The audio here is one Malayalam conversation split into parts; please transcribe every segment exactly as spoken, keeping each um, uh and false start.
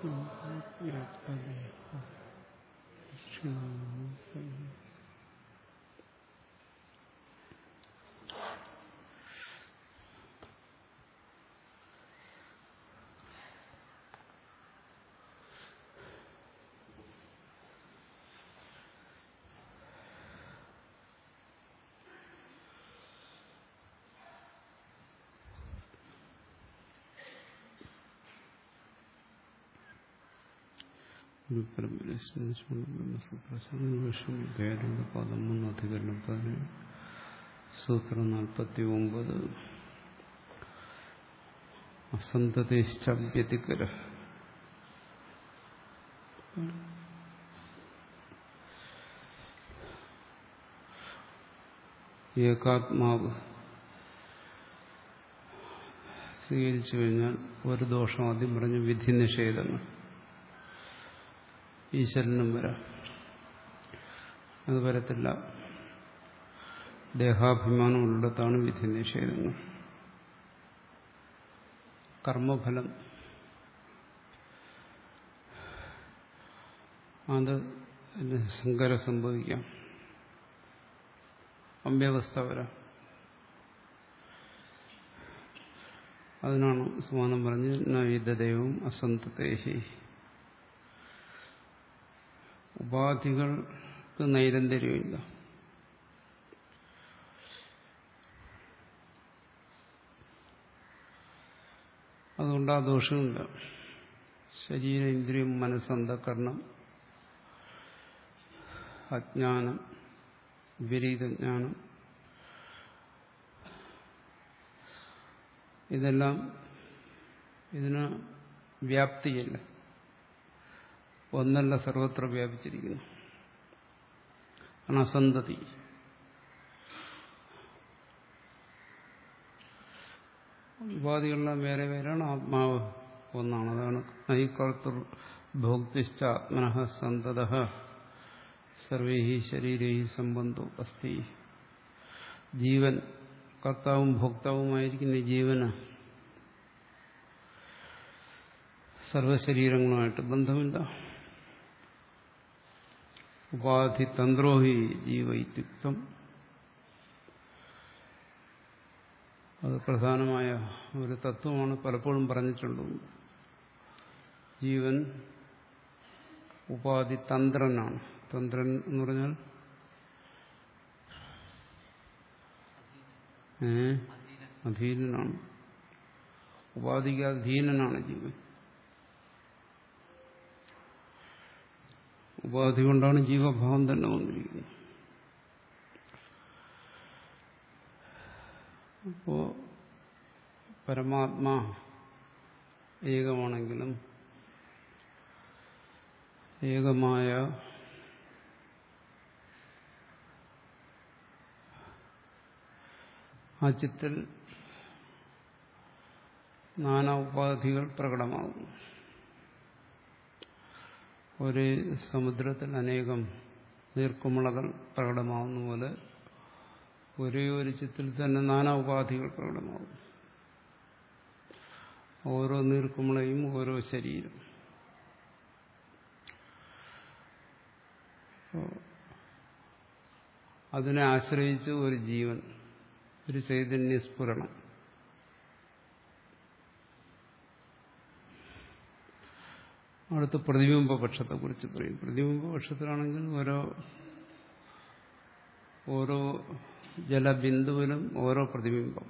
പദം മൂന്ന് അധികരണം പതിനേഴ് സൂത്രം നാൽപ്പത്തി ഒമ്പത് അസന്തതിശ്ചവ്യതികര ഏകാത്മാവ് സ്വീകരിച്ചു കഴിഞ്ഞാൽ ഒരു ദോഷം ആദ്യം പറഞ്ഞു വിധി നിഷേധങ്ങൾ ഈശ്വരനും വരാം. അത് വരത്തില്ല. ദേഹാഭിമാനം ഉള്ളിടത്താണ് വിധി നിഷേധങ്ങൾ. കർമ്മഫലം അത് സങ്കരം സംഭവിക്കാം. അവ്യവസ്ഥ വരാം. അതിനാണ് സമാനം പറഞ്ഞ് നൈതദൈവം അസന്തതേഹി. ഉപാധികൾക്ക് നൈരന്തര്യമില്ല. അതുകൊണ്ട് ആ ദോഷമില്ല. ശരീര ഇന്ദ്രിയം മനസ്സന്തകരണം അജ്ഞാനം വിപരീതജ്ഞാനം ഇതെല്ലാം ഇതിന് വ്യാപ്തിയില്ല. ഒന്നല്ല സർവത്ര വ്യാപിച്ചിരിക്കുന്നു. അസന്തതി. ഉപാധികളെല്ലാം വേറെ വേറെയാണ്. ആത്മാവ് ഒന്നാണ്. അതാണ് നൈകർത്തൃ ഭോക്തിശ്ച ആത്മനഃ സന്തതഃ സർവൈഹി ശരീരൈഹി സംബന്ധോ അസ്തി. ജീവൻ കർത്താവും ഭോക്താവുമായിരിക്കുന്ന ജീവന് സർവശരീരങ്ങളുമായിട്ട് ബന്ധമില്ല. ഉപാധി തന്ത്രോഹി ജീവ ഇത്യുക്തം. അത് പ്രധാനമായ ഒരു തത്വമാണ്. പലപ്പോഴും പറഞ്ഞിട്ടുണ്ട്. ജീവൻ ഉപാധി തന്ത്രനാണ്. തന്ത്രൻ എന്ന് പറഞ്ഞാൽ ഏ അധീനനാണ്. ഉപാധിക്ക് അധീനനാണ് ജീവൻ. ഉപാധി കൊണ്ടാണ് ജീവഭാവം തന്നെ വന്നിരിക്കുന്നത്. അപ്പോ പരമാത്മാ ഏകമാണെങ്കിലും ഏകമായ ആ ചിത്തിൽ നാനാ ഉപാധികൾ പ്രകടമാകുന്നു. ഒരു സമുദ്രത്തിൽ അനേകം നീർക്കുമിളകൾ പ്രകടമാകുന്ന പോലെ ഒരേ ഒരു ചിത്തിൽ തന്നെ നാനാ ഉപാധികൾ പ്രകടമാകും. ഓരോ നീർക്കുമിളയും ഓരോ ശരീരം. അതിനെ ആശ്രയിച്ച് ഒരു ജീവൻ, ഒരു ചൈതന്യസ്ഫുരണം. അടുത്ത് പ്രതിബിംബ പക്ഷത്തെക്കുറിച്ച് പറയും. പ്രതിബിംബ പക്ഷത്തിലാണെങ്കിൽ ഓരോ ഓരോ ജലബിന്ദുവിനും ഓരോ പ്രതിബിംബം,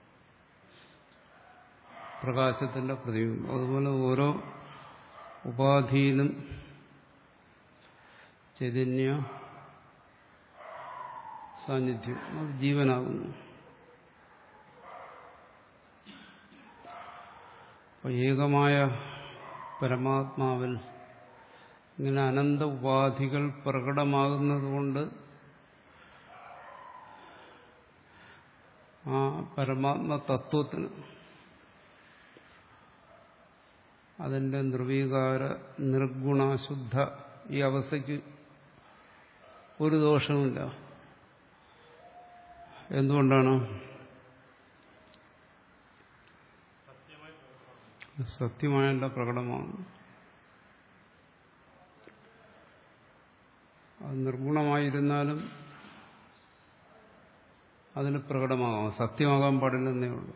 പ്രകാശത്തിന്റെ പ്രതിബിംബം. അതുപോലെ ഓരോ ഉപാധിയിലും ചൈതന്യ സാന്നിധ്യം, അത് ജീവനാകുന്നു. അപ്പോൾ ഏകമായ പരമാത്മാവിൽ ഇങ്ങനെ അനന്ത ഉപാധികൾ പ്രകടമാകുന്നതുകൊണ്ട് ആ പരമാത്മ തത്വത്തിന് അതിൻ്റെ നിർവീകാര നിർഗുണശുദ്ധ ഈ അവസ്ഥയ്ക്ക് ഒരു ദോഷവുമില്ല. എന്തുകൊണ്ടാണ്? സത്യമായല്ല പ്രകടമാകുന്നു. അത് നിർഗുണമായിരുന്നാലും അതിന് പ്രകടമാകാം. സത്യമാകാൻ പാടില്ലെന്നേ ഉള്ളൂ.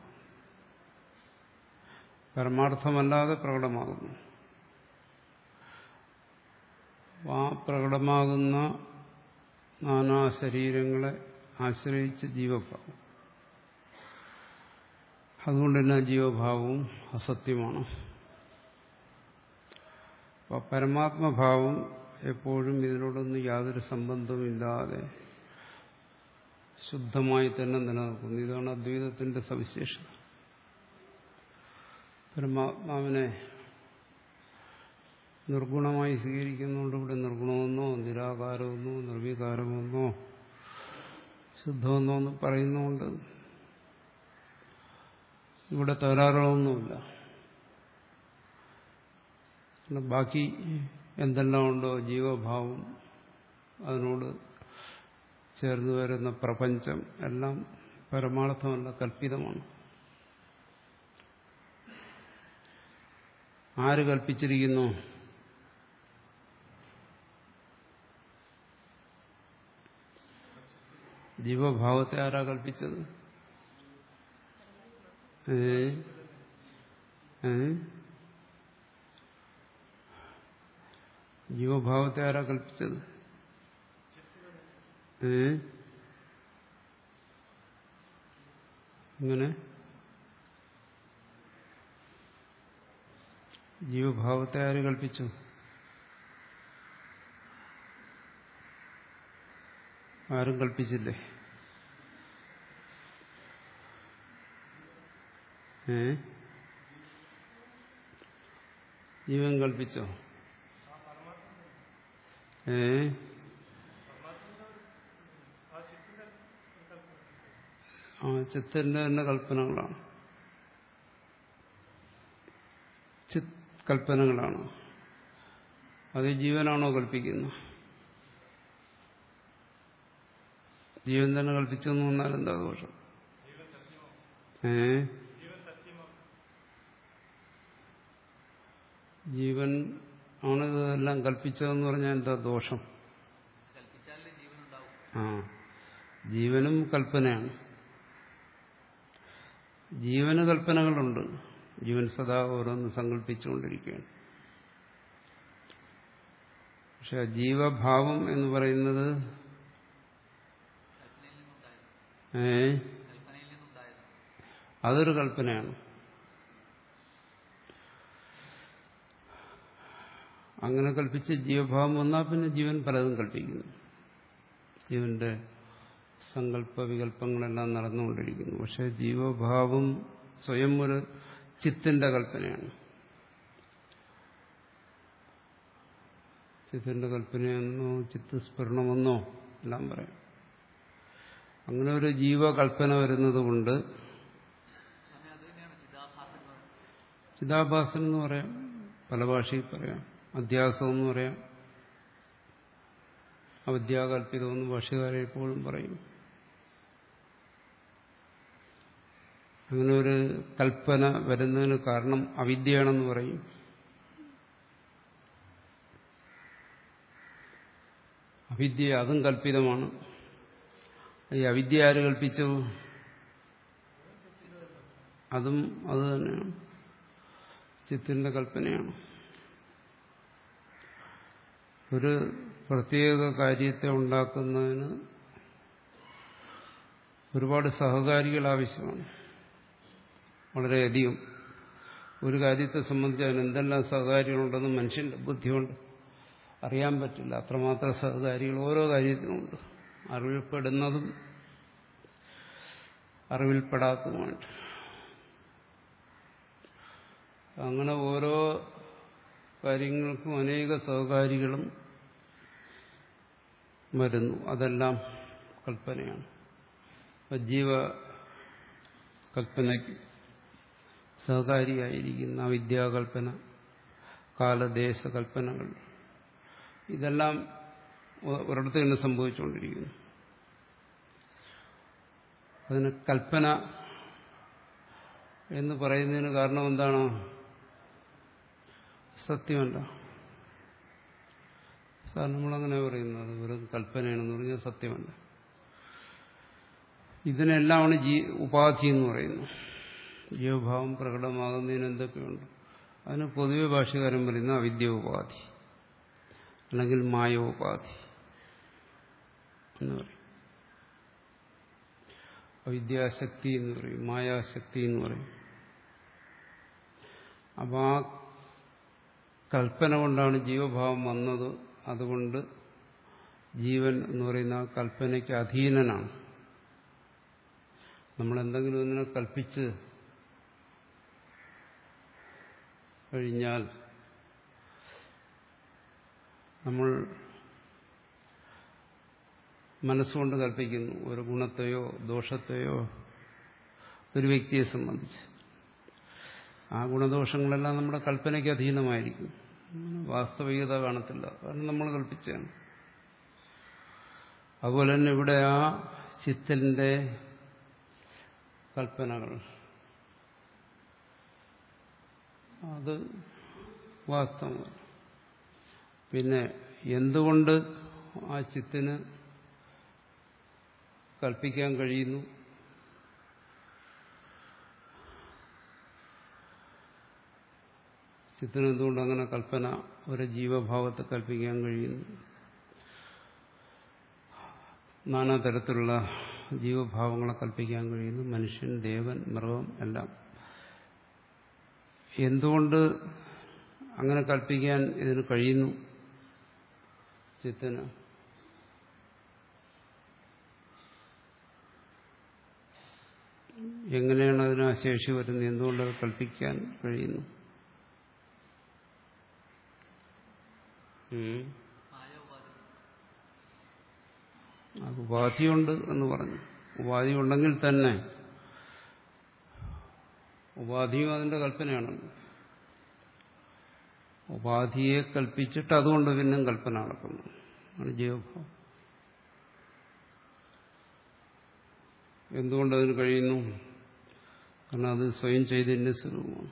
പരമാർത്ഥമല്ലാതെ പ്രകടമാകുന്നു. ആ പ്രകടമാകുന്ന നാനാ ശരീരങ്ങളെ ആശ്രയിച്ച് ജീവഭാവം. അതുകൊണ്ട് തന്നെ ജീവഭാവവും അസത്യമാണ്. അപ്പോൾ പരമാത്മഭാവം എപ്പോഴും ഇതിനോടൊന്നും യാതൊരു സംബന്ധവുമില്ലാതെ ശുദ്ധമായി തന്നെ നിലനിൽക്കുന്നു. ഇതാണ് അദ്വൈതത്തിന്റെ സവിശേഷത. പരമാത്മാവിനെ നിർഗുണമായി സ്വീകരിക്കുന്നതുകൊണ്ട് ഇവിടെ നിർഗുണമെന്നോ നിരാകാരമെന്നോ നിർവികാരമെന്നോ ശുദ്ധമെന്നോ എന്ന് പറയുന്നതുകൊണ്ട് ഇവിടെ തകരാറുകളൊന്നുമില്ല. ബാക്കി എന്തെല്ലാം ഉണ്ടോ ജീവഭാവം, അതിനോട് ചേർന്ന് വരുന്ന പ്രപഞ്ചം എല്ലാം പരമാർത്ഥമല്ല, കൽപ്പിതമാണ്. ആര് കൽപ്പിച്ചിരിക്കുന്നു? ജീവഭാവത്തെ ആരാ കൽപ്പിച്ചത്? ഏ ഏ ജീവഭാവത്തെ ആരാ കൽപ്പിച്ചത്? ഏ ഇങ്ങനെ ജീവഭാവത്തെ ആര് കൽപ്പിച്ചു? ആരും കൽപ്പിച്ചില്ലേ? ഏ ജീവൻ കൽപ്പിച്ചോ? ഏ ആ ചിത്തിന്റെ തന്നെ കൽപ്പനകളാണ്. ചിത് കൽപ്പനകളാണ്. അത് ജീവനാണോ കൽപ്പിക്കുന്നത്? ജീവൻ തന്നെ കൽപ്പിച്ചെന്ന് വന്നാൽ എന്താ ദോഷം? ഏ ജീവൻ ആണ് ഇതെല്ലാം കൽപ്പിച്ചതെന്ന് പറഞ്ഞാൽ എന്താ ദോഷം? ആ ജീവനും കൽപ്പനയാണ്. ജീവന് കൽപ്പനകളുണ്ട്. ജീവൻ സദാ ഓരോന്ന് സങ്കല്പിച്ചുകൊണ്ടിരിക്കുകയാണ്. പക്ഷെ ജീവഭാവം എന്ന് പറയുന്നത് ഏ അതൊരു കൽപ്പനയാണ്. അങ്ങനെ കൽപ്പിച്ച് ജീവഭാവം വന്നാൽ പിന്നെ ജീവൻ പലതും കൽപ്പിക്കുന്നു. ജീവന്റെ സങ്കല്പ വികല്പങ്ങളെല്ലാം നടന്നുകൊണ്ടിരിക്കുന്നു. പക്ഷെ ജീവഭാവം സ്വയം ഒരു ചിത്തിന്റെ കൽപ്പനയാണ്. ചിത്തിന്റെ കൽപ്പനയെന്നോ ചിത്ത് സ്ഫുരണമെന്നോ എല്ലാം പറയാം. അങ്ങനെ ഒരു ജീവകൽപ്പന വരുന്നത് കൊണ്ട് ചിദാഭാസൻ എന്ന് പറയാം, പല ഭാഷയിൽ പറയാം, അധ്യാസം എന്ന് പറയാം, അവിദ്യാകൽപിതമെന്ന് ഭാഷകാരെ എപ്പോഴും പറയും. അങ്ങനെ ഒരു കൽപ്പന വരുന്നതിന് കാരണം അവിദ്യയാണെന്ന് പറയും. അവിദ്യ അതും കൽപ്പിതമാണ്. ഈ അവിദ്യ ആര് കൽപ്പിച്ചു? അതും അത് തന്നെയാണ്, ചിത്തിന്റെ കൽപ്പനയാണ്. ഒരു പ്രത്യേക കാര്യത്തെ ഉണ്ടാക്കുന്നതിന് ഒരുപാട് സഹകാരികൾ ആവശ്യമാണ്, വളരെയധികം. ഒരു കാര്യത്തെ സംബന്ധിച്ച് അതിന് എന്തെല്ലാം സഹകാരികളുണ്ടെന്ന് മനുഷ്യന്റെ ബുദ്ധി കൊണ്ട് അറിയാൻ പറ്റില്ല. അത്രമാത്രം സഹകാരികൾ ഓരോ കാര്യത്തിനുമുണ്ട്, അറിവിൽപ്പെടുന്നതും അറിവിൽപ്പെടാത്തതുമായിട്ട്. അങ്ങനെ ഓരോ കാര്യങ്ങൾക്കും അനേക സഹകാരികളും വരുന്നു. അതെല്ലാം കൽപ്പനയാണ്. ജീവ കൽപ്പനയ്ക്ക് സഹകാരിയായിരിക്കുന്ന വിദ്യാകൽപ്പന, കാലദേശ കൽപ്പനകൾ, ഇതെല്ലാം ഒരിടത്ത് തന്നെ സംഭവിച്ചുകൊണ്ടിരിക്കുന്നു. അതിന് കൽപ്പന എന്ന് പറയുന്നതിന് കാരണം എന്താണ്? സത്യമല്ല. സാർ നമ്മളങ്ങനെ പറയുന്നത് വെറും കൽപ്പനയാണെന്ന് പറഞ്ഞാൽ സത്യമല്ല. ഇതിനെല്ലാമാണ് ജീ ഉപാധി എന്ന് പറയുന്നത്. ജീവഭാവം പ്രകടമാകുന്നതിന് എന്തൊക്കെയുണ്ട്? അതിന് പൊതുവെ ഭാഷ്യകാരൻ പറയുന്ന അവിദ്യ ഉപാധി അല്ലെങ്കിൽ മായോപാധി എന്ന് പറയും. അവിദ്യാശക്തി എന്ന് പറയും, മായാശക്തി എന്ന് പറയും. അപ്പോൾ ആ കൽപ്പന കൊണ്ടാണ് ജീവഭാവം വന്നത്. അതുകൊണ്ട് ജീവൻ എന്ന് പറയുന്ന ആ കൽപ്പനയ്ക്ക് അധീനനാണ്. നമ്മളെന്തെങ്കിലും ഒന്നിനെ കൽപ്പിച്ച് കഴിഞ്ഞാൽ നമ്മൾ മനസ്സുകൊണ്ട് കൽപ്പിക്കുന്നു ഒരു ഗുണത്തെയോ ദോഷത്തെയോ ഒരു വ്യക്തിയെ സംബന്ധിച്ച്. ആ ഗുണദോഷങ്ങളെല്ലാം നമ്മുടെ കൽപ്പനയ്ക്ക് അധീനമായിരിക്കും, വാസ്തവികത കാണത്തില്ല, കാരണം നമ്മൾ കൽപ്പിച്ചാണ്. അതുപോലെ തന്നെ ഇവിടെ ആ ചിത്തന്റെ കൽപ്പനകൾ അത് വാസ്തവമാണ്. പിന്നെ എന്തുകൊണ്ട് ആ ചിത്തിന് കൽപ്പിക്കാൻ കഴിയുന്നു? ചിത്തിന് എന്തുകൊണ്ട് അങ്ങനെ കൽപ്പന ഒരു ജീവഭാവത്തെ കൽപ്പിക്കാൻ കഴിയുന്നു? നാനാതരത്തിലുള്ള ജീവഭാവങ്ങളെ കൽപ്പിക്കാൻ കഴിയുന്നു, മനുഷ്യൻ, ദേവൻ, മൃഗം എല്ലാം. എന്തുകൊണ്ട് അങ്ങനെ കൽപ്പിക്കാൻ ഇതിന് കഴിയുന്നു ചിത്തിന്? എങ്ങനെയാണ് അതിന് ആ ശേഷി വരുന്നത്? എന്തുകൊണ്ടത് കൽപ്പിക്കാൻ കഴിയുന്നു? ഉപാധിയുണ്ട് എന്ന് പറഞ്ഞു. ഉപാധി ഉണ്ടെങ്കിൽ തന്നെ ഉപാധിയും അതിന്റെ കൽപ്പനയാണല്ലോ. ഉപാധിയെ കൽപ്പിച്ചിട്ട് അതുകൊണ്ട് പിന്നെ കൽപ്പന നടക്കുന്നു, ആണ് ജീവഭാവം. എന്തുകൊണ്ടതിന് കഴിയുന്നു? കാരണം അത് സ്വയം ചൈതന്യ സ്വരൂപമാണ്.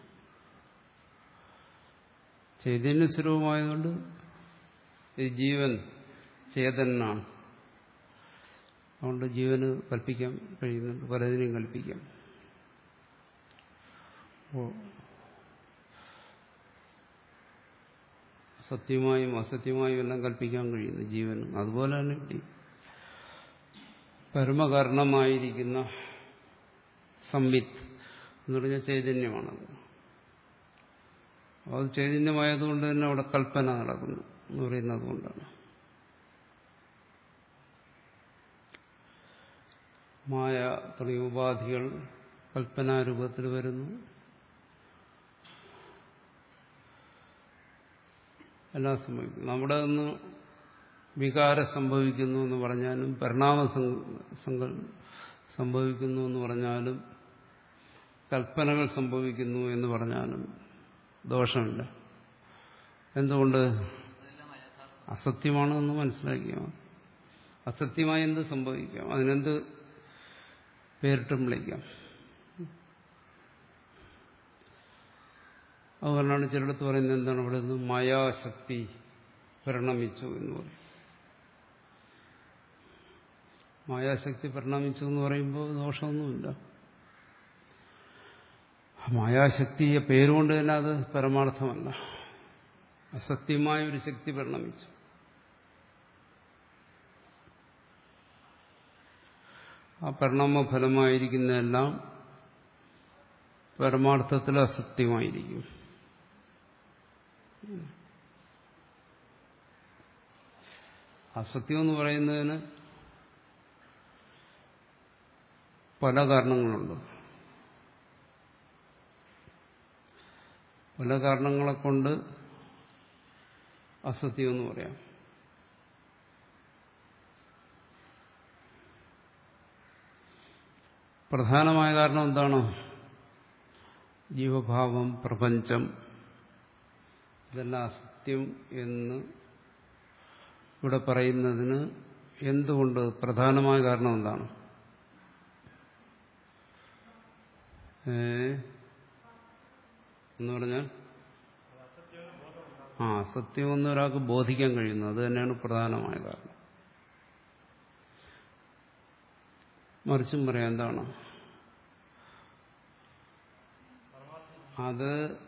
ചൈതന്യ സ്വരൂപമായതുകൊണ്ട് ഈ ജീവൻ ചേതനാണ്. അതുകൊണ്ട് ജീവന് കൽപ്പിക്കാൻ കഴിയുന്നുണ്ട്, പലതിനെയും കൽപ്പിക്കാം. സത്യമായും അസത്യമായും എല്ലാം കൽപ്പിക്കാൻ കഴിയുന്നു ജീവന്. അതുപോലെ തന്നെ ഇവിടെ പരമകാരണമായിരിക്കുന്ന സംവിത്ത് എന്ന് പറഞ്ഞ ചൈതന്യമാണത്. അത് ചൈതന്യമായതുകൊണ്ട് തന്നെ അവിടെ കൽപ്പന നടക്കുന്നു എന്ന് പറയുന്നത് കൊണ്ടാണ്. മായ തുടങ്ങിയ ഉപാധികൾ കൽപ്പനാരൂപത്തിൽ വരുന്നു. എല്ലാം സംഭവിക്കുന്നു. നമ്മുടെ നിന്ന് വികാരം സംഭവിക്കുന്നു എന്ന് പറഞ്ഞാലും, പരിണാമം സംഭവിക്കുന്നു എന്ന് പറഞ്ഞാലും, കൽപ്പനകൾ സംഭവിക്കുന്നു എന്ന് പറഞ്ഞാലും ദോഷമില്ല. എന്തുകൊണ്ട്? അസത്യമാണ് എന്ന് മനസ്സിലാക്കിയാൽ. അസത്യമായി എന്ത് സംഭവിക്കാം, അതിനെന്ത് പേരിട്ടും വിളിക്കാം. അതുകൊണ്ടാണ് ചിലടത്ത് പറയുന്നത് എന്താണ് ഇവിടെ നിന്ന് മായാശക്തി പരിണമിച്ചു എന്ന് പറയും. മായാശക്തി പരിണമിച്ചു എന്ന് പറയുമ്പോൾ ദോഷമൊന്നുമില്ല. മായാശക്തിയെ പേരുകൊണ്ട് തന്നെ അത് പരമാർത്ഥമല്ല. അസത്യമായ ഒരു ശക്തി പരിണമിച്ചു. ആ പരിണാമഫലമായിരിക്കുന്നതെല്ലാം പരമാർത്ഥത്തിൽ അസത്യമായിരിക്കും. അസത്യം എന്ന് പറയുന്നതിന് പല കാരണങ്ങളുണ്ട്. പല കാരണങ്ങളെ കൊണ്ട് അസത്യം എന്ന് പറയാം. പ്രധാനമായ കാരണം എന്താണ്? ജീവഭാവം, പ്രപഞ്ചം, ഇതെല്ലാം അസത്യം എന്ന് ഇവിടെ പറയുന്നതിന് എന്തുകൊണ്ട് പ്രധാനമായ കാരണം എന്താണ്? ഏ എന്ന് പറഞ്ഞാൽ ആ സത്യമെന്ന് ഒരാൾക്ക് ബോധിക്കാൻ കഴിയുന്നു. അത് തന്നെയാണ് പ്രധാനമായ കാരണം. മറിച്ചും പറയാം എന്താണ് അത്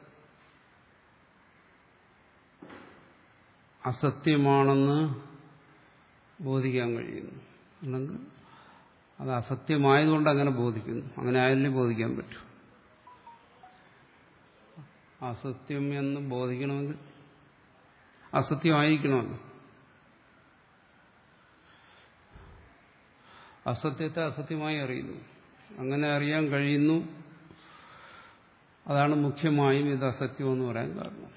അസത്യമാണെന്ന് ബോധിക്കാൻ കഴിയുന്നു. അല്ലെങ്കിൽ അത് അസത്യമായതുകൊണ്ട് അങ്ങനെ ബോധിക്കുന്നു. അങ്ങനെ ആയാലും ബോധിക്കാൻ പറ്റും. അസത്യം എന്ന് ബോധിക്കണമെങ്കിൽ അസത്യമായിരിക്കണമല്ലോ. അസത്യത്തെ അസത്യമായി അറിയുന്നു. അങ്ങനെ അറിയാൻ കഴിയുന്നു. അതാണ് മുഖ്യമായും ഇത് അസത്യം എന്ന് പറയാൻ കാരണം.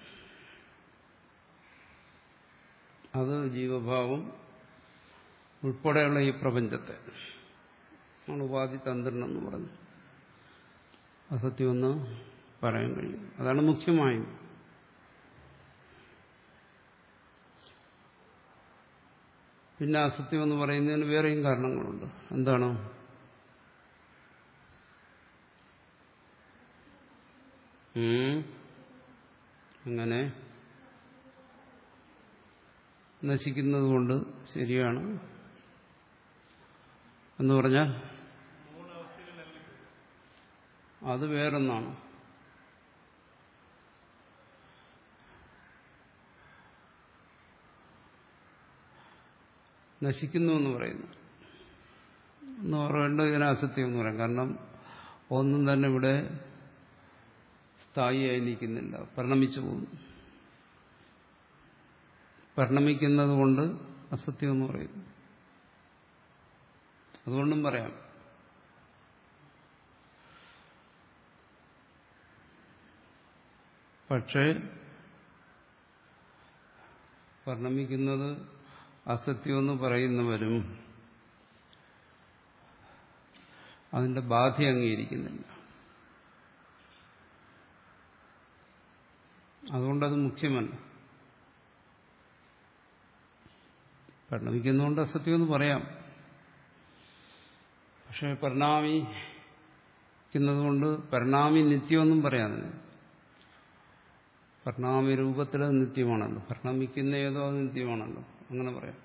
അത് ജീവഭാവം ഉൾപ്പെടെയുള്ള ഈ പ്രപഞ്ചത്തെ ആണ് ഉപാധി തന്ത്രം എന്ന് പറഞ്ഞു അസത്യമെന്ന് പറയാൻ കഴിയും. അതാണ് മുഖ്യമായും. പിന്നെ അസത്യം എന്ന് പറയുന്നതിന് വേറെയും കാരണങ്ങളുണ്ട്. എന്താണ്? അങ്ങനെ നശിക്കുന്നത് കൊണ്ട് ശരിയാണ് എന്ന് പറഞ്ഞാൽ അത് വേറൊന്നാണ്. നശിക്കുന്നു എന്ന് പറയുന്നു എന്ന് പറയേണ്ടത് ഇതിനെ അസത്യം എന്ന് പറയാം. കാരണം ഒന്നും തന്നെ ഇവിടെ സ്ഥായിയായി നിൽക്കുന്നില്ല, പരിണമിച്ചു പോകുന്നു. പരിണമിക്കുന്നത് കൊണ്ട് അസത്യം എന്ന് പറയുന്നു. അതുകൊണ്ടും പറയാം. പക്ഷേ പരിണമിക്കുന്നത് അസത്യമെന്ന് പറയുന്നവരും അതിന്റെ ബാധ അംഗീകരിക്കുന്നില്ല. അതുകൊണ്ടത് മുഖ്യമല്ല. പരിണമിക്കുന്നതുകൊണ്ട് അസത്യമെന്ന് പറയാം. പക്ഷെ പരിണാമിക്കുന്നതുകൊണ്ട് പരിണാമി നിത്യമെന്നും പറയാം. പരിണാമി രൂപത്തിൽ അത് നിത്യമാണല്ലോ. പരിണമിക്കുന്ന ഏതോ അത് നിത്യമാണല്ലോ. അങ്ങനെ പറയാം.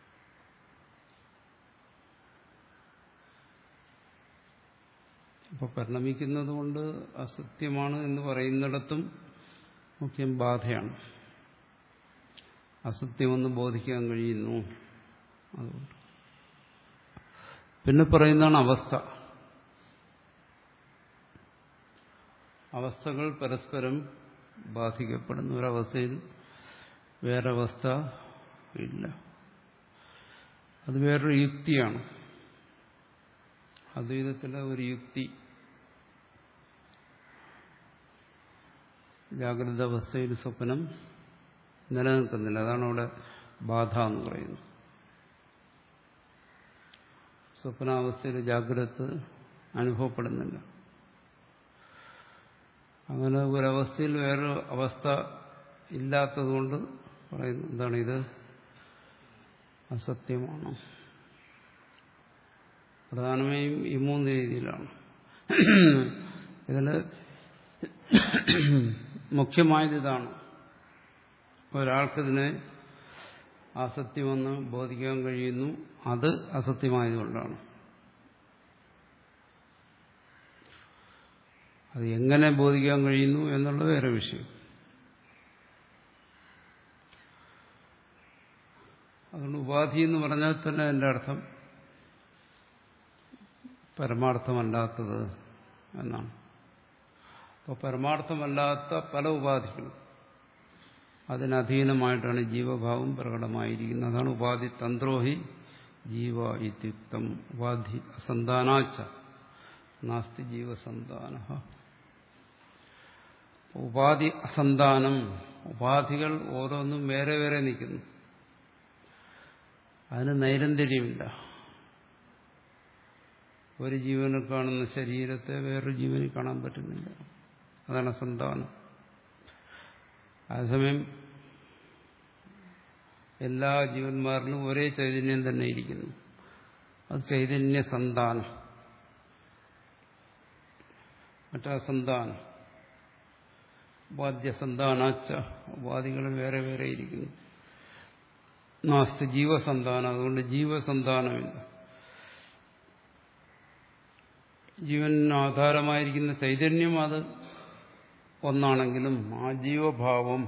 അപ്പോൾ പരിണമിക്കുന്നത് കൊണ്ട് അസത്യമാണ് എന്ന് പറയുന്നിടത്തും മുഖ്യം ബാധയാണ്. അസത്യമെന്ന് ബോധിക്കാൻ കഴിയുന്നു. അതുകൊണ്ട് പിന്നെ പറയുന്നതാണ് അവസ്ഥ. അവസ്ഥകൾ പരസ്പരം ബാധിക്കപ്പെടുന്ന ഒരവസ്ഥയിൽ വേറൊരവസ്ഥ ഇല്ല. അത് വേറൊരു യുക്തിയാണ്. അദ്വൈതത്തിലെ ഒരു യുക്തി. ജാഗ്രത അവസ്ഥയിൽ സ്വപ്നം നിലനിൽക്കുന്നില്ല. അതാണ് അവിടെ ബാധ എന്ന് പറയുന്നത്. സ്വപ്നാവസ്ഥയിൽ ജാഗ്രത അനുഭവപ്പെടുന്നില്ല. അങ്ങനെ ഒരവസ്ഥയിൽ വേറൊരു അവസ്ഥ ഇല്ലാത്തതുകൊണ്ട് പറയുന്നു എന്താണ് ഇത് അസത്യമാണ്. പ്രധാനമായും ഈ മൂന്ന് രീതിയിലാണ്. ഇതിന് മുഖ്യമായത് ഇതാണ്. ഒരാൾക്കിതിനെ അസത്യമെന്ന് ബോധിക്കാൻ കഴിയുന്നു. അത് അസത്യമായതുകൊണ്ടാണ്. അത് എങ്ങനെ ബോധിക്കാൻ കഴിയുന്നു എന്നുള്ളത് വേറെ വിഷയം. അതുകൊണ്ട് ഉപാധി എന്ന് പറഞ്ഞാൽ തന്നെ അതിൻ്റെ അർത്ഥം പരമാർത്ഥമല്ലാത്തത് എന്നാണ്. അപ്പോൾ പരമാർത്ഥമല്ലാത്ത പല ഉപാധികളും അതിനധീനമായിട്ടാണ് ജീവഭാവം പ്രകടമായിരിക്കുന്നത്. അതാണ് ഉപാധി തന്ത്രോഹി ജീവ ഇത്യുക്തം. ഉപാധി അസന്താനാച്ച നാസ്തി ജീവസന്താന. ഉപാധി അസന്താനം. ഉപാധികൾ ഓരോന്നും വേറെ വേറെ നിൽക്കുന്നു. അതിന് നൈരന്തര്യമില്ല. ഒരു ജീവനിൽ കാണുന്ന ശരീരത്തെ വേറൊരു ജീവനിൽ കാണാൻ പറ്റുന്നില്ല. അതാണ് അസന്താനം. അതേസമയം എല്ലാ ജീവന്മാരിലും ഒരേ ചൈതന്യം തന്നെ ഇരിക്കുന്നു. അത് ചൈതന്യ സന്താനം. മറ്റസന്താനം ഉപാദ്യസന്താനാച്ച, ഉപാധികൾ വേറെ വേറെ ഇരിക്കുന്നു. നാസ്തി ജീവസന്താനം, അതുകൊണ്ട് ജീവസന്താനമില്ല. ജീവന് ആധാരമായിരിക്കുന്ന ചൈതന്യം അത് ഒന്നാണെങ്കിലും ആ ജീവഭാവം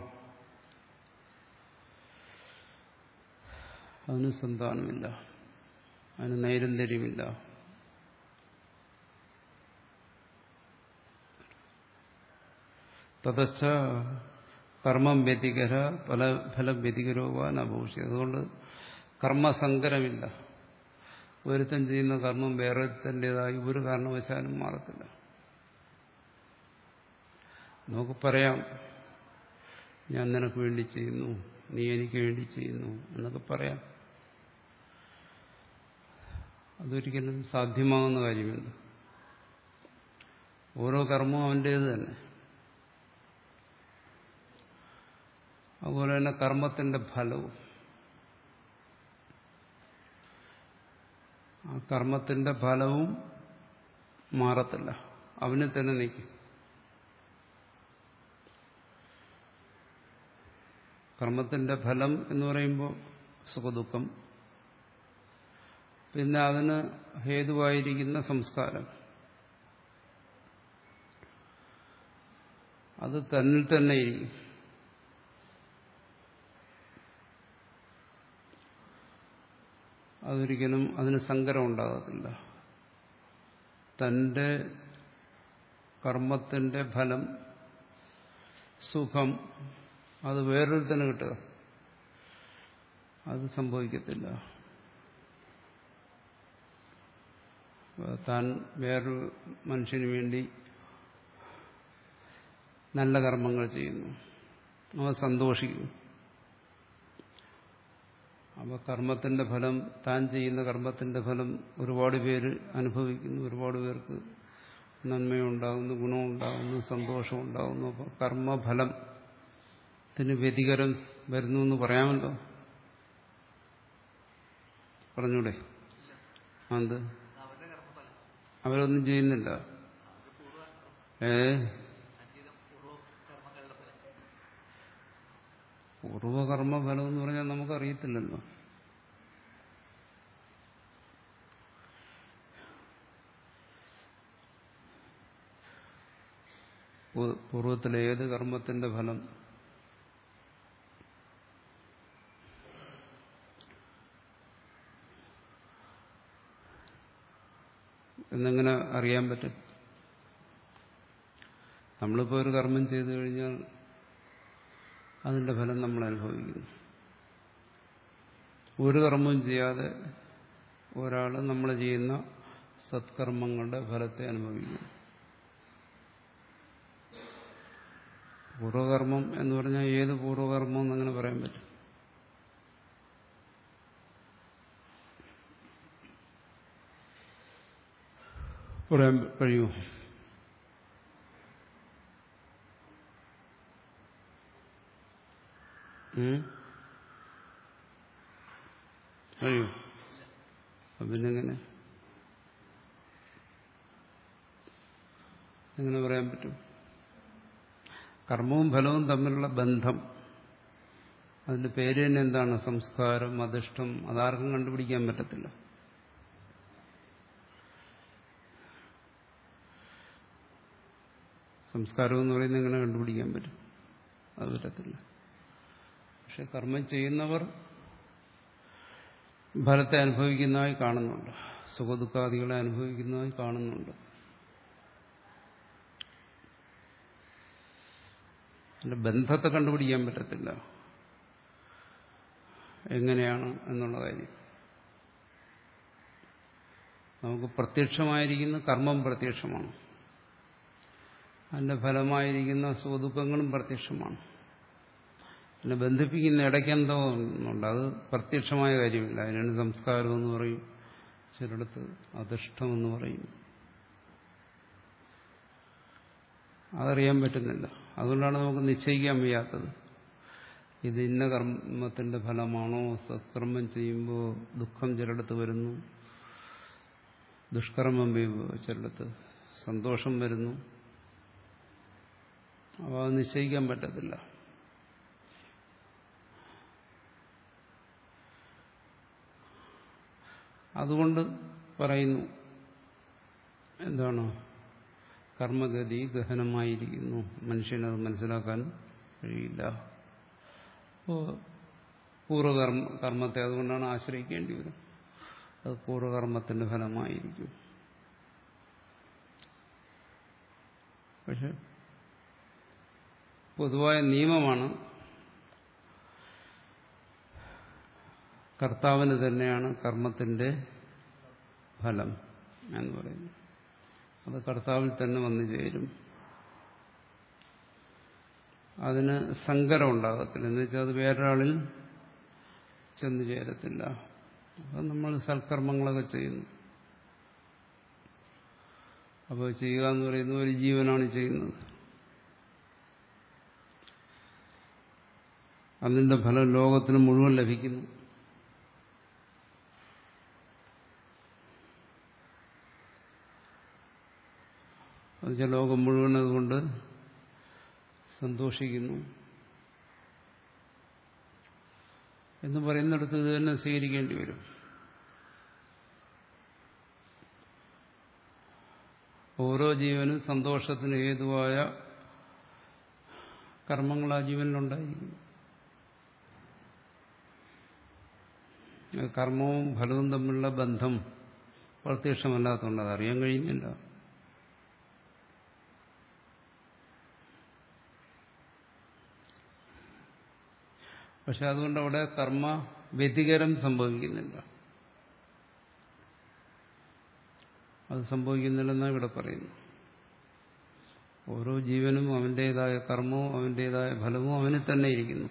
അതിന് സന്താനമില്ല, അതിന് നൈരന്തര്യമില്ല. തതശ്ച കർമ്മം വ്യതികര പല ഫലം വ്യതികരോവാൻ അഭൂഷ്യ, അതുകൊണ്ട് കർമ്മസങ്കരമില്ല. ഒരുത്തൻ ചെയ്യുന്ന കർമ്മം വേറൊരുത്തൻ്റെതായി ഒരു കാരണവശാലും മാറത്തില്ല. നമുക്ക് പറയാം, ഞാൻ നിനക്ക് വേണ്ടി ചെയ്യുന്നു, നീ എനിക്ക് വേണ്ടി ചെയ്യുന്നു എന്നൊക്കെ പറയാം. അതൊരിക്കലും സാധ്യമാകുന്ന കാര്യമല്ല. ഓരോ കർമ്മവും അവൻ്റേത് തന്നെ. അതുപോലെ തന്നെ കർമ്മത്തിന്റെ ഫലവും, ആ കർമ്മത്തിന്റെ ഫലവും മാറത്തില്ല, അവന് തന്നെ നിൽക്കും. കർമ്മത്തിന്റെ ഫലം എന്ന് പറയുമ്പോൾ സുഖദുഃഖം, പിന്നെ അതിന് ഹേതുവായിരിക്കുന്ന സംസ്കാരം, അത് തന്നിൽ തന്നെ ഇരിക്കും. അതൊരിക്കലും അതിന് സങ്കരം ഉണ്ടാകത്തില്ല. തന്റെ കർമ്മത്തിന്റെ ഫലം സുഖം അത് വേറൊരുത്തന് കിട്ടുക, അത് സംഭവിക്കത്തില്ല. താൻ വേറൊരു മനുഷ്യന് വേണ്ടി നല്ല കർമ്മങ്ങൾ ചെയ്യുന്നു, അവൻ സന്തോഷിക്കുന്നു. അപ്പോൾ കർമ്മത്തിന്റെ ഫലം, താൻ ചെയ്യുന്ന കർമ്മത്തിന്റെ ഫലം ഒരുപാട് പേര് അനുഭവിക്കുന്നു, ഒരുപാട് പേർക്ക് നന്മയുണ്ടാകുന്നു, ഗുണമുണ്ടാകുന്നു, സന്തോഷമുണ്ടാകുന്നു. അപ്പോൾ കർമ്മഫലത്തിന് വ്യതികരം വരുന്നു എന്ന് പറയാമല്ലോ. പറഞ്ഞൂടെ? അത് അവരൊന്നും ചെയ്യുന്നില്ല. ഏ പൂർവകർമ്മഫലം എന്ന് പറഞ്ഞാൽ നമുക്കറിയത്തില്ലല്ലോ. പൂർവത്തിലെ ഏത് കർമ്മത്തിന്റെ ഫലം എന്നെങ്ങനെ അറിയാൻ പറ്റും? നമ്മളിപ്പോൾ ഒരു കർമ്മം ചെയ്തു കഴിഞ്ഞാൽ അതിന്റെ ഫലം നമ്മൾ അനുഭവിക്കുന്നു. ഒരു കർമ്മവും ചെയ്യാതെ ഒരാൾ നമ്മൾ ചെയ്യുന്ന സത്കർമ്മങ്ങളുടെ ഫലത്തെ അനുഭവിക്കുന്നു. പൂർവകർമ്മം എന്ന് പറഞ്ഞാൽ ഏത് പൂർവകർമ്മം എന്നങ്ങനെ പറയാൻ പറ്റും? പറയാൻ കഴിയുമോ? കഴിയൂ? പിന്നെങ്ങനെ എങ്ങനെ പറയാൻ പറ്റും? കർമ്മവും ഫലവും തമ്മിലുള്ള ബന്ധം, അതിന്റെ പേര് തന്നെ എന്താണ്? സംസ്കാരം, അധിഷ്ഠം. അതാർക്കും കണ്ടുപിടിക്കാൻ പറ്റത്തില്ല. സംസ്കാരം എന്ന് പറയുന്നത് എങ്ങനെ കണ്ടുപിടിക്കാൻ പറ്റും? അത് പറ്റത്തില്ല. പക്ഷെ കർമ്മം ചെയ്യുന്നവർ ഫലത്തെ അനുഭവിക്കുന്നതായി കാണുന്നുണ്ട്, സുഖദുഃഖാദികളെ അനുഭവിക്കുന്നതായി കാണുന്നുണ്ട്. അതിന്റെ ബന്ധത്തെ കണ്ടുപിടിക്കാൻ പറ്റത്തില്ല എങ്ങനെയാണ് എന്നുള്ള കാര്യം. നമുക്ക് പ്രത്യക്ഷമായിരിക്കുന്ന കർമ്മം പ്രത്യക്ഷമാണ്, അതിന്റെ ഫലമായിരിക്കുന്ന സുഖദുഃഖങ്ങളും പ്രത്യക്ഷമാണ്. അതിനെ ബന്ധിപ്പിക്കുന്ന ഇടയ്ക്കെന്തോ ഒന്നുണ്ട്, അത് പ്രത്യക്ഷമായ കാര്യമില്ല. അതിനാണ് സംസ്കാരം എന്ന് പറയും, ചിലയിടത്ത് അധിഷ്ഠം എന്ന് പറയും. അതറിയാൻ പറ്റുന്നില്ല. അതുകൊണ്ടാണ് നമുക്ക് നിശ്ചയിക്കാൻ വയ്യാത്തത്. ഇത് ഇന്ന കർമ്മത്തിന്റെ ഫലമാണോ? സത്കർമ്മം ചെയ്യുമ്പോൾ ദുഃഖം ചിലയിടത്ത് വരുന്നു, ദുഷ്കർമ്മം ചെയ്യുമ്പോൾ ചിലയിടത്ത് സന്തോഷം വരുന്നു. അപ്പോൾ അത് നിശ്ചയിക്കാൻ പറ്റത്തില്ല. അതുകൊണ്ട് പറയുന്നു എന്താണ്, കർമ്മഗതി ഗഹനമായിരിക്കുന്നു, മനുഷ്യനത് മനസ്സിലാക്കാൻ കഴിയില്ല. അപ്പോൾ പൂർവകർമ്മ കർമ്മത്തെ അതുകൊണ്ടാണ് ആശ്രയിക്കേണ്ടി വരും. അത് പൂർവകർമ്മത്തിന്റെ ഫലമായിരിക്കും. പക്ഷെ പൊതുവായ നിയമമാണ്, കർത്താവിന് തന്നെയാണ് കർമ്മത്തിന്റെ ഫലം എന്ന് പറയുന്നത്. അത് കർത്താവിൽ തന്നെ വന്നു ചേരും. അതിന് സങ്കരം ഉണ്ടാകത്തില്ല. എന്ന് വെച്ചാൽ അത് വേറൊരാളിൽ ചെന്നു ചേരത്തില്ല. അപ്പം നമ്മൾ സൽക്കർമ്മങ്ങളൊക്കെ ചെയ്യുന്നു. അപ്പോൾ ചെയ്യുക എന്ന് പറയുന്നത് ഒരു ജീവനാണ് ചെയ്യുന്നത്. അതിന്റെ ഫലം ലോകത്തിന് മുഴുവൻ ലഭിക്കുന്നു. എന്നുവെച്ചാൽ ലോകം മുഴുവൻ അതുകൊണ്ട് സന്തോഷിക്കുന്നു എന്ന് പറയുന്നിടത്ത് ഇത് തന്നെ സ്വീകരിക്കേണ്ടി വരും. ഓരോ ജീവനും സന്തോഷത്തിന് ഹേതുവായ കർമ്മങ്ങൾ ആ ജീവനിലുണ്ടായിരിക്കും. കർമ്മവും ഫലവും തമ്മിലുള്ള ബന്ധം പ്രത്യക്ഷമല്ലാത്തതുകൊണ്ട് അതറിയാൻ കഴിയുന്നില്ല. പക്ഷെ അതുകൊണ്ട് അവിടെ കർമ്മ വ്യതികരം സംഭവിക്കുന്നില്ല. അത് സംഭവിക്കുന്നില്ലെന്നാണ് ഇവിടെ പറയുന്നു. ഓരോ ജീവനും അവന്റേതായ കർമ്മവും അവന്റേതായ ഫലവും അവനിൽ തന്നെ ഇരിക്കുന്നു.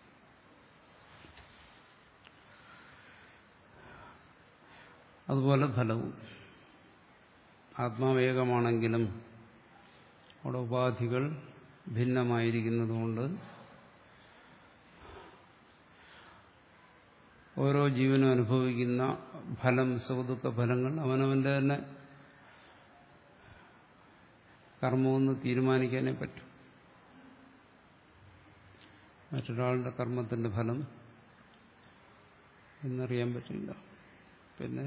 അതുപോലെ ഫലവും ആത്മാവേകമാണെങ്കിലും അവിടെ ഉപാധികൾ ഭിന്നമായിരിക്കുന്നതുകൊണ്ട് ഓരോ ജീവനും അനുഭവിക്കുന്ന ഫലം, സുഖദുഃഖ ഫലങ്ങൾ അവനവന്റെ തന്നെ കർമ്മമെന്ന് തീരുമാനിക്കാനേ പറ്റും. മറ്റൊരാളുടെ കർമ്മത്തിന്റെ ഫലം എന്നറിയാൻ പറ്റില്ല. പിന്നെ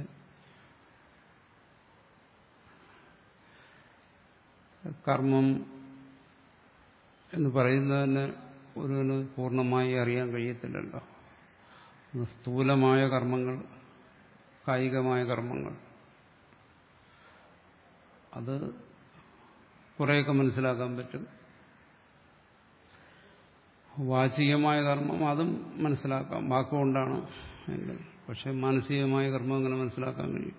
കർമ്മം എന്ന് പറയുന്നതിന് ഒരുവന് പൂർണ്ണമായി അറിയാൻ കഴിയത്തില്ലല്ലോ. സ്ഥൂലമായ കർമ്മങ്ങൾ, കായികമായ കർമ്മങ്ങൾ, അത് കുറേയൊക്കെ മനസ്സിലാക്കാൻ പറ്റും. വാചികമായ കർമ്മം അതും മനസ്സിലാക്കാം, വാക്കുകൊണ്ടാണ് എങ്കിൽ. പക്ഷെ മാനസികമായ കർമ്മം എങ്ങനെ മനസ്സിലാക്കാൻ കഴിയും?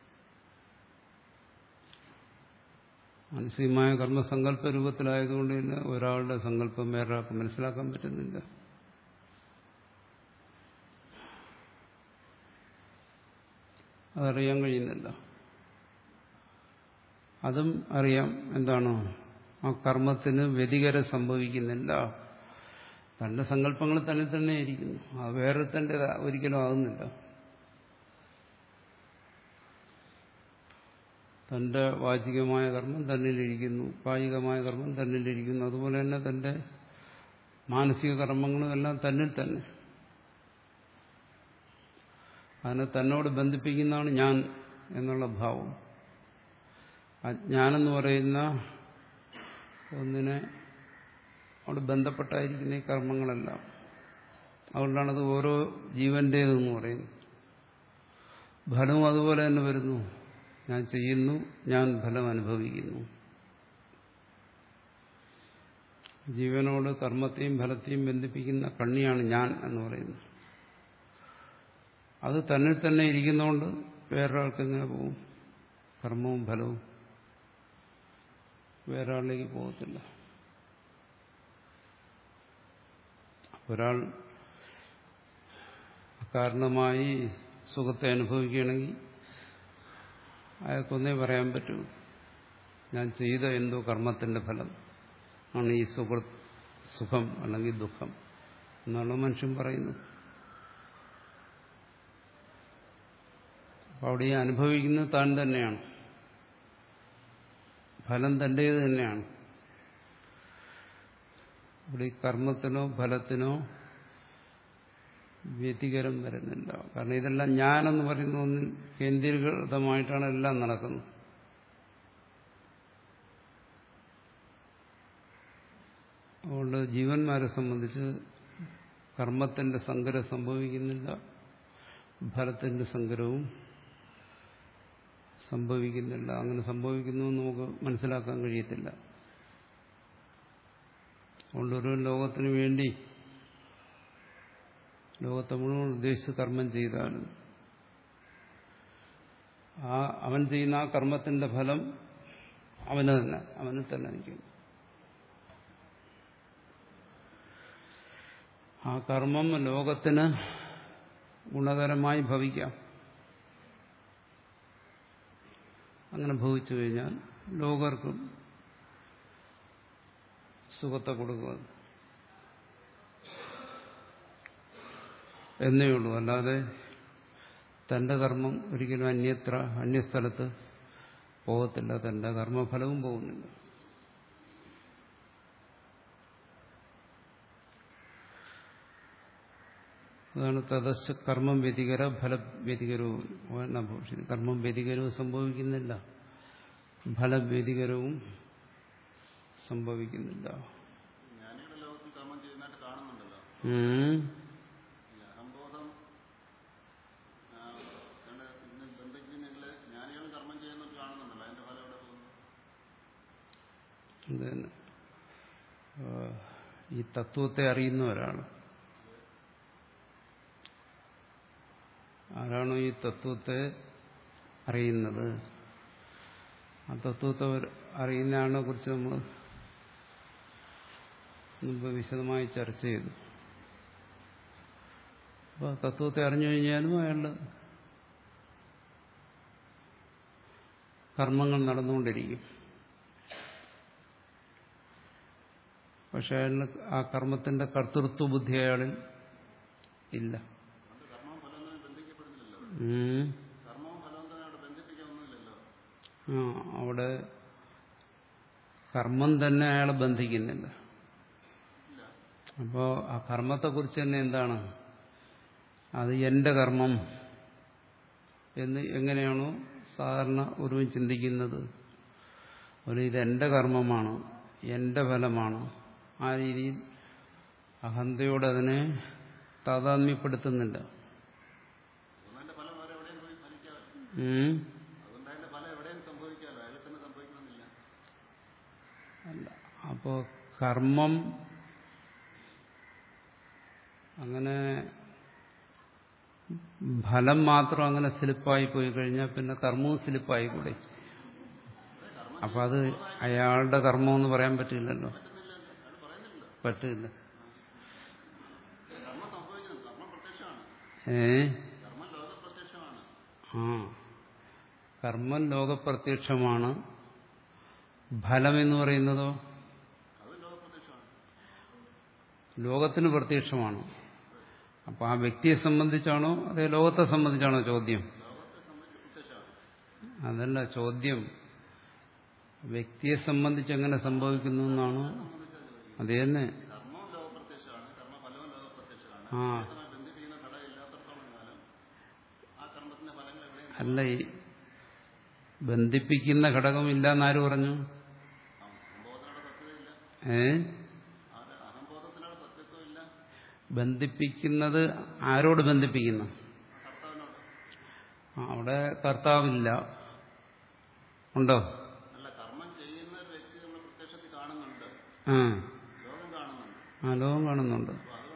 മാനസികമായ കർമ്മ സങ്കല്പ രൂപത്തിലായതുകൊണ്ട് തന്നെ ഒരാളുടെ സങ്കല്പം വേറൊരാൾക്ക് മനസ്സിലാക്കാൻ പറ്റുന്നില്ല. അതറിയാൻ കഴിയുന്നില്ല. അതും അറിയാം, എന്താണോ ആ കർമ്മത്തിന് വ്യതികരം സംഭവിക്കുന്നില്ല. തന്റെ സങ്കല്പങ്ങൾ തന്നെ തന്നെ ഇരിക്കുന്നു. അത് വേറെ തന്റെ ഒരിക്കലും ആകുന്നില്ല. തന്റെ വാചികമായ കർമ്മം തന്നിലിരിക്കുന്നു, കായികമായ കർമ്മം തന്നിലിരിക്കുന്നു. അതുപോലെ തന്നെ തന്റെ മാനസിക കർമ്മങ്ങളും എല്ലാം തന്നിൽ തന്നെ. അതിനെ തന്നോട് ബന്ധിപ്പിക്കുന്നതാണ് ഞാൻ എന്നുള്ള ഭാവം. ഞാനെന്ന് പറയുന്ന ഒന്നിനെ അവിടെ ബന്ധപ്പെട്ടായിരിക്കുന്ന ഈ കർമ്മങ്ങളെല്ലാം. അതുകൊണ്ടാണത് ഓരോ ജീവന്റേതെന്ന് പറയുന്നത്. ഫലവും അതുപോലെ തന്നെ വരുന്നു. ഞാൻ ചെയ്യുന്നു, ഞാൻ ഫലം അനുഭവിക്കുന്നു. ജീവനോട് കർമ്മത്തെയും ഫലത്തെയും ബന്ധിപ്പിക്കുന്ന കണ്ണിയാണ് ഞാൻ എന്ന് പറയുന്നത്. അത് തന്നിൽ തന്നെ ഇരിക്കുന്നതുകൊണ്ട് വേറൊരാൾക്ക് എങ്ങനെ പോകും? കർമ്മവും ഫലവും വേറൊരാളിലേക്ക് പോകത്തില്ല. ഒരാൾ കാരണമായി സുഖത്തെ അനുഭവിക്കുകയാണെങ്കിൽ അയാൾക്കൊന്നേ പറയാൻ പറ്റൂ, ഞാൻ ചെയ്ത എന്തോ കർമ്മത്തിന്റെ ഫലം ആണ് ഈ സുഖ സുഖം അല്ലെങ്കിൽ ദുഃഖം എന്നാണ് മനുഷ്യൻ പറയുന്നത്. അപ്പോൾ അവിടെ ഈ അനുഭവിക്കുന്നത് താൻ തന്നെയാണ്, ഫലം തൻ്റേത് തന്നെയാണ്. ഇവിടെ ഈ കർമ്മത്തിനോ ഫലത്തിനോ വ്യതികരം വരുന്നില്ല. കാരണം ഇതെല്ലാം ഞാനെന്ന് പറയുന്ന ഒന്നിൽ കേന്ദ്രീകൃതമായിട്ടാണ് എല്ലാം നടക്കുന്നത്. അതുകൊണ്ട് ജീവന്മാരെ സംബന്ധിച്ച് കർമ്മത്തിന്റെ സങ്കരം സംഭവിക്കുന്നില്ല, ഫലത്തിന്റെ സങ്കരവും സംഭവിക്കുന്നില്ല. അങ്ങനെ സംഭവിക്കുന്നു എന്ന് നമുക്ക് മനസ്സിലാക്കാൻ കഴിയത്തില്ല. അതുകൊണ്ട് ഒരു ലോകത്തിന് വേണ്ടി ലോകത്തെ മുഴുവൻ ഉദ്ദേശിച്ച് കർമ്മം ചെയ്താലും ആ അവൻ ചെയ്യുന്ന ആ കർമ്മത്തിന്റെ ഫലം അവന് തന്നെ അവന് തന്നെ നിൽക്കുന്നു. ആ കർമ്മം ലോകത്തിന് ഗുണകരമായി ഭവിക്കാം. അങ്ങനെ ഭവിച്ചു കഴിഞ്ഞാൽ ലോകർക്കും സുഖത്തെ കൊടുക്കുക എന്നേ ഉള്ളൂ. അല്ലാതെ തന്റെ കർമ്മം ഒരിക്കലും അന്യത്ര അന്യസ്ഥലത്ത് പോകത്തില്ല, തന്റെ കർമ്മഫലവും പോകുന്നില്ല. അതാണ് തദശ കർമ്മം വ്യതികര ഫല വ്യതികരവും ഭവിഷ്യതി. കർമ്മം വ്യതികരവും സംഭവിക്കുന്നില്ല, ഫലവ്യതികരവും സംഭവിക്കുന്നില്ല. ഈ തത്വത്തെ അറിയുന്ന ഒരാൾ ആരാണോ ഈ തത്വത്തെ അറിയുന്നത്, ആ തത്വത്തെ അറിയുന്ന ആളിനെ കുറിച്ച് നമ്മൾ മുമ്പ് വിശദമായി ചർച്ച ചെയ്തു. അപ്പോൾ തത്വത്തെ അറിഞ്ഞു കഴിഞ്ഞാലും അയാളുടെ കർമ്മങ്ങൾ നടന്നുകൊണ്ടിരിക്കും. പക്ഷെ അയാളിന് ആ കർമ്മത്തിന്റെ കർത്തൃത്വ ബുദ്ധി അയാളിൽ ഇല്ല. ആ അവിടെ കർമ്മം തന്നെ അയാളെ ബന്ധിക്കുന്നില്ല. അപ്പോ ആ കർമ്മത്തെക്കുറിച്ച് തന്നെ എന്താണ്, അത് എന്റെ കർമ്മം എന്ന് എങ്ങനെയാണോ സാധാരണ ഒരുവൻ ചിന്തിക്കുന്നത്, ഒരു ഇതെന്റെ കർമ്മമാണ്, എന്റെ ഫലമാണ്, ആ രീതിയിൽ അഹന്തയോടെ അതിനെ താതാത്മ്യപ്പെടുത്തുന്നില്ല. അല്ല, അപ്പോ കർമ്മം അങ്ങനെ ഫലം മാത്രം അങ്ങനെ സ്ലിപ്പായി പോയി കഴിഞ്ഞാൽ പിന്നെ കർമ്മവും സ്ലിപ്പായി കൂടെ. അപ്പൊ അത് അയാളുടെ കർമ്മം എന്ന് പറയാൻ പറ്റില്ലല്ലോ, പറ്റില്ല. ഏ ആ കർമ്മം ലോകപ്രത്യക്ഷമാണ്, ഫലം എന്ന് പറയുന്നതോ ലോകത്തിന് പ്രത്യക്ഷമാണ്. അപ്പൊ ആ വ്യക്തിയെ സംബന്ധിച്ചാണോ അതേ ലോകത്തെ സംബന്ധിച്ചാണോ ചോദ്യം? അതല്ല ചോദ്യം, വ്യക്തിയെ സംബന്ധിച്ച് എങ്ങനെ സംഭവിക്കുന്നു എന്നാണോ? അത് തന്നെ. ആ അല്ല, ഈ ബന്ധിപ്പിക്കുന്ന ഘടകമില്ല എന്നാര് പറഞ്ഞു? ഏ ബന്ധിപ്പിക്കുന്നത് ആരോട് ബന്ധിപ്പിക്കുന്നു? അവിടെ കർത്താവില്ല, ഉണ്ടോ? ആ ആ ലോകം കാണുന്നുണ്ട്.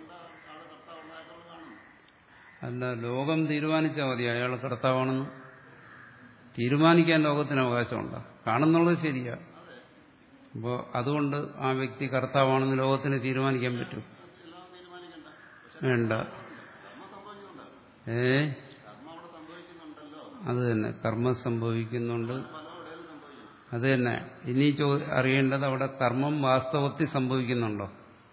അല്ല, ലോകം തീരുമാനിച്ചാൽ മതി അയാൾ കർത്താവാണെന്ന്. തീരുമാനിക്കാൻ ലോകത്തിന് അവകാശമുണ്ടോ? കാണുന്നുള്ളത് ശരിയാ. അപ്പോൾ അതുകൊണ്ട് ആ വ്യക്തി കർത്താവാണെന്ന് ലോകത്തിന് തീരുമാനിക്കാൻ പറ്റും? വേണ്ട. ഏ അത് തന്നെ, കർമ്മം സംഭവിക്കുന്നുണ്ട്. അത് തന്നെ. ഇനി ചോ അറിയേണ്ടത് അവിടെ കർമ്മം വാസ്തവത്തിൽ സംഭവിക്കുന്നുണ്ടോ?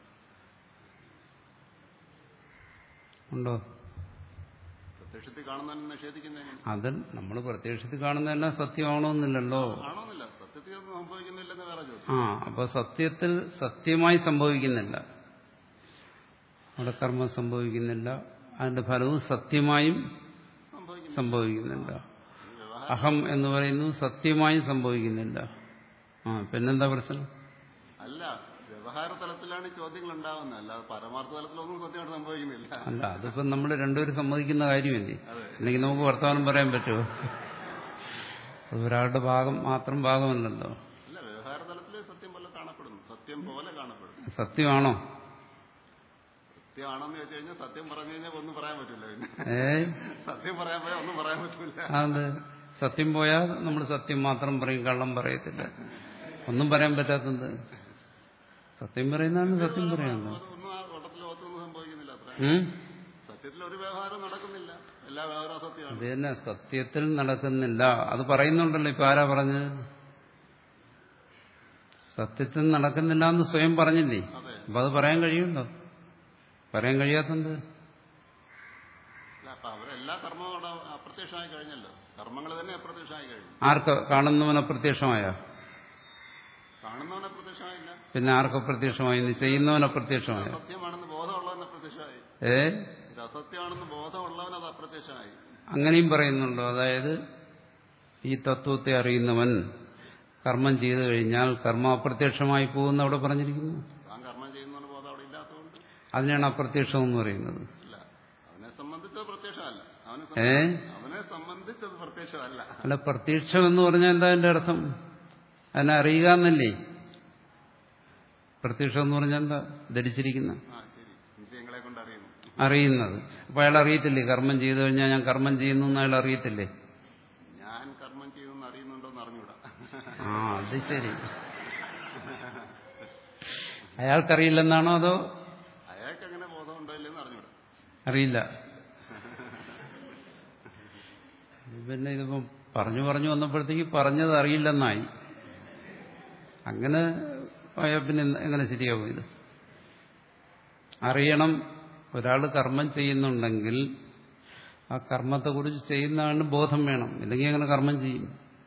ഉണ്ടോ? അത് നമ്മൾ പ്രത്യക്ഷത്തിൽ കാണുന്നതെല്ലാം സത്യമാണോന്നില്ലല്ലോ. സത്യമൊന്നും സംഭവിക്കുന്നില്ലെന്ന് വേറെ ചോദിച്ചു. ആ അപ്പൊ സത്യത്തിൽ സത്യമായി സംഭവിക്കുന്നില്ല, അവിടെ കർമ്മം സംഭവിക്കുന്നില്ല, അതിന്റെ ഫലവും സത്യമായും സംഭവിക്കുന്നില്ല. അഹം എന്ന് പറയുന്നത് സത്യമായും സംഭവിക്കുന്നില്ല. ആ പിന്നെന്താ പ്രശ്നം? അല്ല, വ്യവഹാര തലത്തിലാണ് ചോദ്യങ്ങൾ ഉണ്ടാവുന്നത്, അല്ലാതെ പരമാർത്ഥ തലത്തിലൊന്നും സത്യമായിട്ട് സംഭവിക്കുന്നില്ല. അല്ല, അതിപ്പം നമ്മൾ രണ്ടുപേരും സമ്മതിക്കുന്ന കാര്യമല്ലേ, അല്ലെങ്കിൽ നമുക്ക് വർത്തമാനം പറയാൻ പറ്റുമോ? അത് ഒരാളുടെ ഭാഗം മാത്രം ഭാഗമല്ലല്ലോ. അല്ല, വ്യവഹാര തലത്തിൽ സത്യം പോലെ കാണപ്പെടുന്നു, സത്യം പോലെ കാണപ്പെടുന്നു. സത്യമാണോ? സത്യമാണെന്ന് ചോദിച്ചു കഴിഞ്ഞാൽ സത്യം പറഞ്ഞു കഴിഞ്ഞാൽ ഒന്നും പറയാൻ പറ്റില്ല. ഏ സത്യം പറയാൻ പോയാൽ ഒന്നും പറയാൻ പറ്റില്ല. അത് സത്യം പോയാൽ നമ്മൾ സത്യം മാത്രം പറയും, കള്ളം പറയത്തില്ല. ഒന്നും പറയാൻ പറ്റാത്തത് സത്യം പറയുന്നതാണ് സത്യം പറയാനുള്ളത്. ഒന്നും ആ വട്ടത്തിൽ ഒത്തൊന്നും സംഭവിക്കുന്നില്ല. അത്ര സത്യത്തിൽ ഒരു വ്യവഹാരം നടക്കുന്നില്ല, എല്ലാ വ്യവഹാരവും സത്യമാണ്. അത് തന്നെ, സത്യത്തിൽ നടക്കുന്നില്ല. അത് പറയുന്നുണ്ടല്ലോ ഇപ്പൊ. ആരാ പറഞ്ഞത്? സത്യത്തിൽ നടക്കുന്നില്ല എന്ന് സ്വയം പറഞ്ഞില്ലേ? അപ്പൊ അത് പറയാൻ കഴിയുമല്ലോ. പറയാൻ കഴിയാത്തത് അപ്പൊ അവരെല്ലാ കർമ്മവും അവിടെ അപ്രത്യക്ഷമായി കഴിഞ്ഞല്ലോ. കർമ്മങ്ങൾ തന്നെ അപ്രത്യക്ഷമായി കഴിഞ്ഞു. ആർക്ക്? കാണുന്നവൻ അപ്രത്യക്ഷമായ? കാണുന്നവൻ അപ്രത്യക്ഷമായില്ല. പിന്നെ ആർക്ക് അപ്രത്യക്ഷമായി? ചെയ്യുന്നവൻ അപ്രത്യക്ഷമായ? സത്യമാണെന്ന് ബോധമുള്ളവൻ അപ്രത്യക്ഷമായി. ഏ ഇത് അസത്യമാണെന്ന് ബോധമുള്ളവൻ അത് അപ്രത്യക്ഷമായി. അങ്ങനെയും പറയുന്നുണ്ടോ? അതായത് ഈ തത്വത്തെ അറിയുന്നവൻ കർമ്മം ചെയ്തു കഴിഞ്ഞാൽ കർമ്മം അപ്രത്യക്ഷമായി പോകുന്ന അവിടെ പറഞ്ഞിരിക്കുന്നു. താൻ കർമ്മം ചെയ്യുന്ന ബോധം അവിടെ ഇല്ലാത്തതുകൊണ്ട് അതിനാണ് അപ്രത്യക്ഷം എന്ന് പറയുന്നത്. അല്ല, അവനെ സംബന്ധിച്ചത് പ്രത്യക്ഷമല്ല. ഏ അവനെ സംബന്ധിച്ചത് പ്രത്യക്ഷമല്ല. അല്ല, പ്രത്യക്ഷം എന്ന് പറഞ്ഞാൽ എന്താ അതിന്റെ അർത്ഥം? അതിനെ അറിയുക എന്നല്ലേ പ്രത്യക്ഷം എന്ന് പറഞ്ഞാൽ? എന്താ ധരിച്ചിരിക്കുന്ന? ഇന്ദ്രിയങ്ങളെ കൊണ്ട് അറിയുന്നു, അറിയുന്നത്. അപ്പൊ അയാൾ അറിയത്തില്ലേ കർമ്മം ചെയ്തു കഴിഞ്ഞാൽ ഞാൻ കർമ്മം ചെയ്യുന്നു എന്ന് അയാൾ അറിയത്തില്ലേ? ഞാൻ കർമ്മം ചെയ്യുന്നു അറിയുന്നുണ്ടോന്ന് അറിഞ്ഞൂടാ. ആ അത് ശരി. അയാൾക്കറിയില്ലെന്നാണോ അതോ അയാൾക്ക് അങ്ങനെ ബോധം ഉണ്ടോ ഇല്ലെന്ന് അറിഞ്ഞൂടാ? അറിയില്ല. പിന്നെ ഇതിപ്പം പറഞ്ഞു പറഞ്ഞു വന്നപ്പോഴത്തേക്ക് പറഞ്ഞത് അറിയില്ലെന്നായി. അങ്ങനെ ആയാൽ പിന്നെ എങ്ങനെ ശരിയാവും ഇത്? അറിയണം. ഒരാൾ കർമ്മം ചെയ്യുന്നുണ്ടെങ്കിൽ ആ കർമ്മത്തെക്കുറിച്ച് ചെയ്യുന്നതാണ് ബോധം വേണം. ഇല്ലെങ്കിൽ അങ്ങനെ കർമ്മം ചെയ്യും.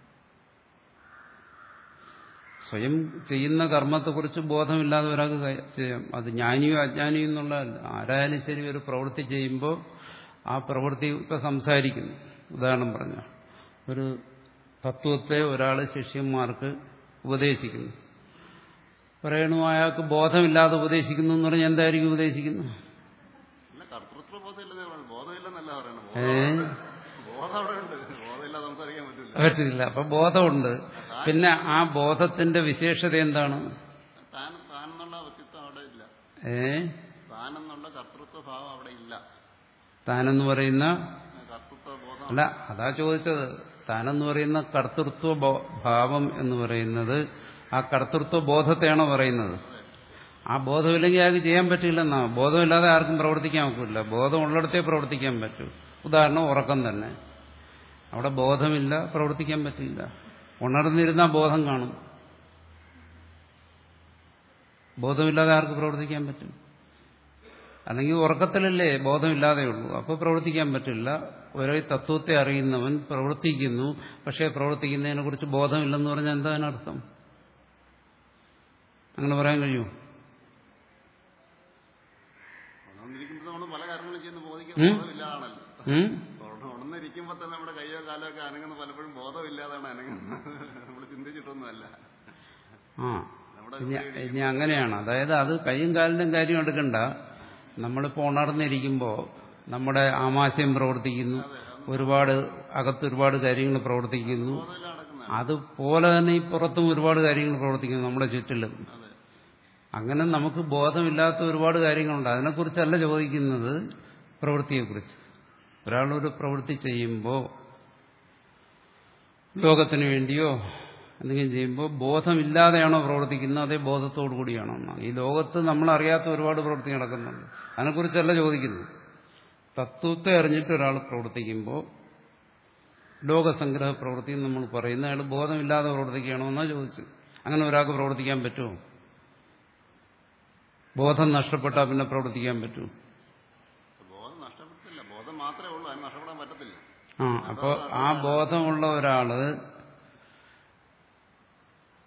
സ്വയം ചെയ്യുന്ന കർമ്മത്തെക്കുറിച്ച് ബോധമില്ലാതെ ഒരാൾക്ക് ചെയ്യാം. അത് ജ്ഞാനിയോ അജ്ഞാനിയോ എന്നുള്ളതല്ല. ആരായാലും ശരി, ഒരു പ്രവൃത്തി ചെയ്യുമ്പോൾ ആ പ്രവൃത്തി ഇപ്പം സംസാരിക്കുന്നു. ഉദാഹരണം പറഞ്ഞ ഒരു തത്വത്തെ ഒരാൾ ശിഷ്യന്മാർക്ക് ഉപദേശിക്കുന്നു. പറയണു അയാൾക്ക് ബോധമില്ലാതെ ഉപദേശിക്കുന്നു എന്ന് പറഞ്ഞാൽ എന്തായിരിക്കും ഉപദേശിക്കുന്നു? പറ്റില്ല. അപ്പൊ ബോധമുണ്ട്. പിന്നെ ആ ബോധത്തിന്റെ വിശേഷത എന്താണ്? ഏ താനെന്ന് പറയുന്ന അല്ല, അതാ ചോദിച്ചത്. താനെന്ന് പറയുന്ന കർത്തൃത്വ ഭാവം എന്ന് പറയുന്നത് ആ കർത്തൃത്വ ബോധത്തെയാണോ പറയുന്നത്? ആ ബോധമില്ലെങ്കിൽ അയാൾക്ക് ചെയ്യാൻ പറ്റില്ലെന്നാ. ബോധമില്ലാതെ ആർക്കും പ്രവർത്തിക്കാൻ ഒക്കില്ല. ബോധം ഉള്ളിടത്തേ പ്രവർത്തിക്കാൻ പറ്റൂ. ഉദാഹരണം ഉറക്കം തന്നെ. അവിടെ ബോധമില്ല, പ്രവർത്തിക്കാൻ പറ്റില്ല. ഉണർന്നിരുന്നാൽ ബോധം കാണും. ബോധമില്ലാതെ ആർക്ക് പ്രവർത്തിക്കാൻ പറ്റും? അല്ലെങ്കിൽ ഉറക്കത്തിലല്ലേ ബോധമില്ലാതെ ഉള്ളൂ. അപ്പോൾ പ്രവർത്തിക്കാൻ പറ്റില്ല. ഒരേ തത്വത്തെ അറിയുന്നവൻ പ്രവർത്തിക്കുന്നു, പക്ഷേ പ്രവർത്തിക്കുന്നതിനെ കുറിച്ച് ബോധമില്ലെന്ന് പറഞ്ഞാൽ എന്താ അതിനർത്ഥം? അങ്ങനെ പറയാൻ കഴിയുമോ? പല കാര്യങ്ങളും ചെയ്യുന്ന ബോധിക്കാൻ ബോധമില്ലാതാണല്ലോ. ഉണർന്നിരിക്കുമ്പോ തന്നെ നമ്മുടെ കയ്യോ കാലോ ഒക്കെ അനങ്ങുന്ന പലപ്പോഴും ബോധമില്ലാതാണ് അനങ്ങുന്നത്. നമ്മൾ ചിന്തിച്ചിട്ടൊന്നുമല്ല. ആ ഇനി അങ്ങനെയാണ്. അതായത് അത് കൈയും കാലിന്റെയും കാര്യം എടുക്കണ്ട. നമ്മളിപ്പോൾ ഉണർന്നിരിക്കുമ്പോൾ നമ്മുടെ ആമാശയം പ്രവർത്തിക്കുന്നു, ഒരുപാട് അകത്ത് ഒരുപാട് കാര്യങ്ങൾ പ്രവർത്തിക്കുന്നു. അതുപോലെ തന്നെ ഈ പുറത്തും ഒരുപാട് കാര്യങ്ങൾ പ്രവർത്തിക്കുന്നു നമ്മുടെ ചുറ്റിലും. അങ്ങനെ നമുക്ക് ബോധമില്ലാത്ത ഒരുപാട് കാര്യങ്ങളുണ്ട്. അതിനെക്കുറിച്ചല്ല ചോദിക്കുന്നത്, പ്രവൃത്തിയെക്കുറിച്ച്. ഒരാളൊരു പ്രവൃത്തി ചെയ്യുമ്പോൾ ലോകത്തിന് വേണ്ടിയോ എന്തെങ്കിലും ചെയ്യുമ്പോൾ ബോധമില്ലാതെയാണോ പ്രവർത്തിക്കുന്നത്, അതേ ബോധത്തോടു കൂടിയാണോ എന്നാണ്. ഈ ലോകത്ത് നമ്മളറിയാത്ത ഒരുപാട് പ്രവൃത്തി നടക്കുന്നുണ്ട്. അതിനെക്കുറിച്ചല്ല ചോദിക്കുന്നത്. തത്വത്തെ അറിഞ്ഞിട്ട് ഒരാൾ പ്രവർത്തിക്കുമ്പോൾ ലോകസംഗ്രഹ പ്രവൃത്തി നമ്മൾ പറയുന്ന അയാൾ ബോധമില്ലാതെ പ്രവർത്തിക്കുകയാണോ എന്നാണ് ചോദിച്ചത്. അങ്ങനെ ഒരാൾക്ക് പ്രവർത്തിക്കാൻ പറ്റുമോ? ബോധം നഷ്ടപ്പെട്ടാൽ പിന്നെ പ്രവർത്തിക്കാൻ പറ്റുമോ? ബോധം നഷ്ടപ്പെട്ടില്ല, ബോധം മാത്രമേ ഉള്ളൂ, അതിന് നഷ്ടപ്പെടാൻ പറ്റത്തില്ല. ആ അപ്പോൾ ആ ബോധമുള്ള ഒരാള്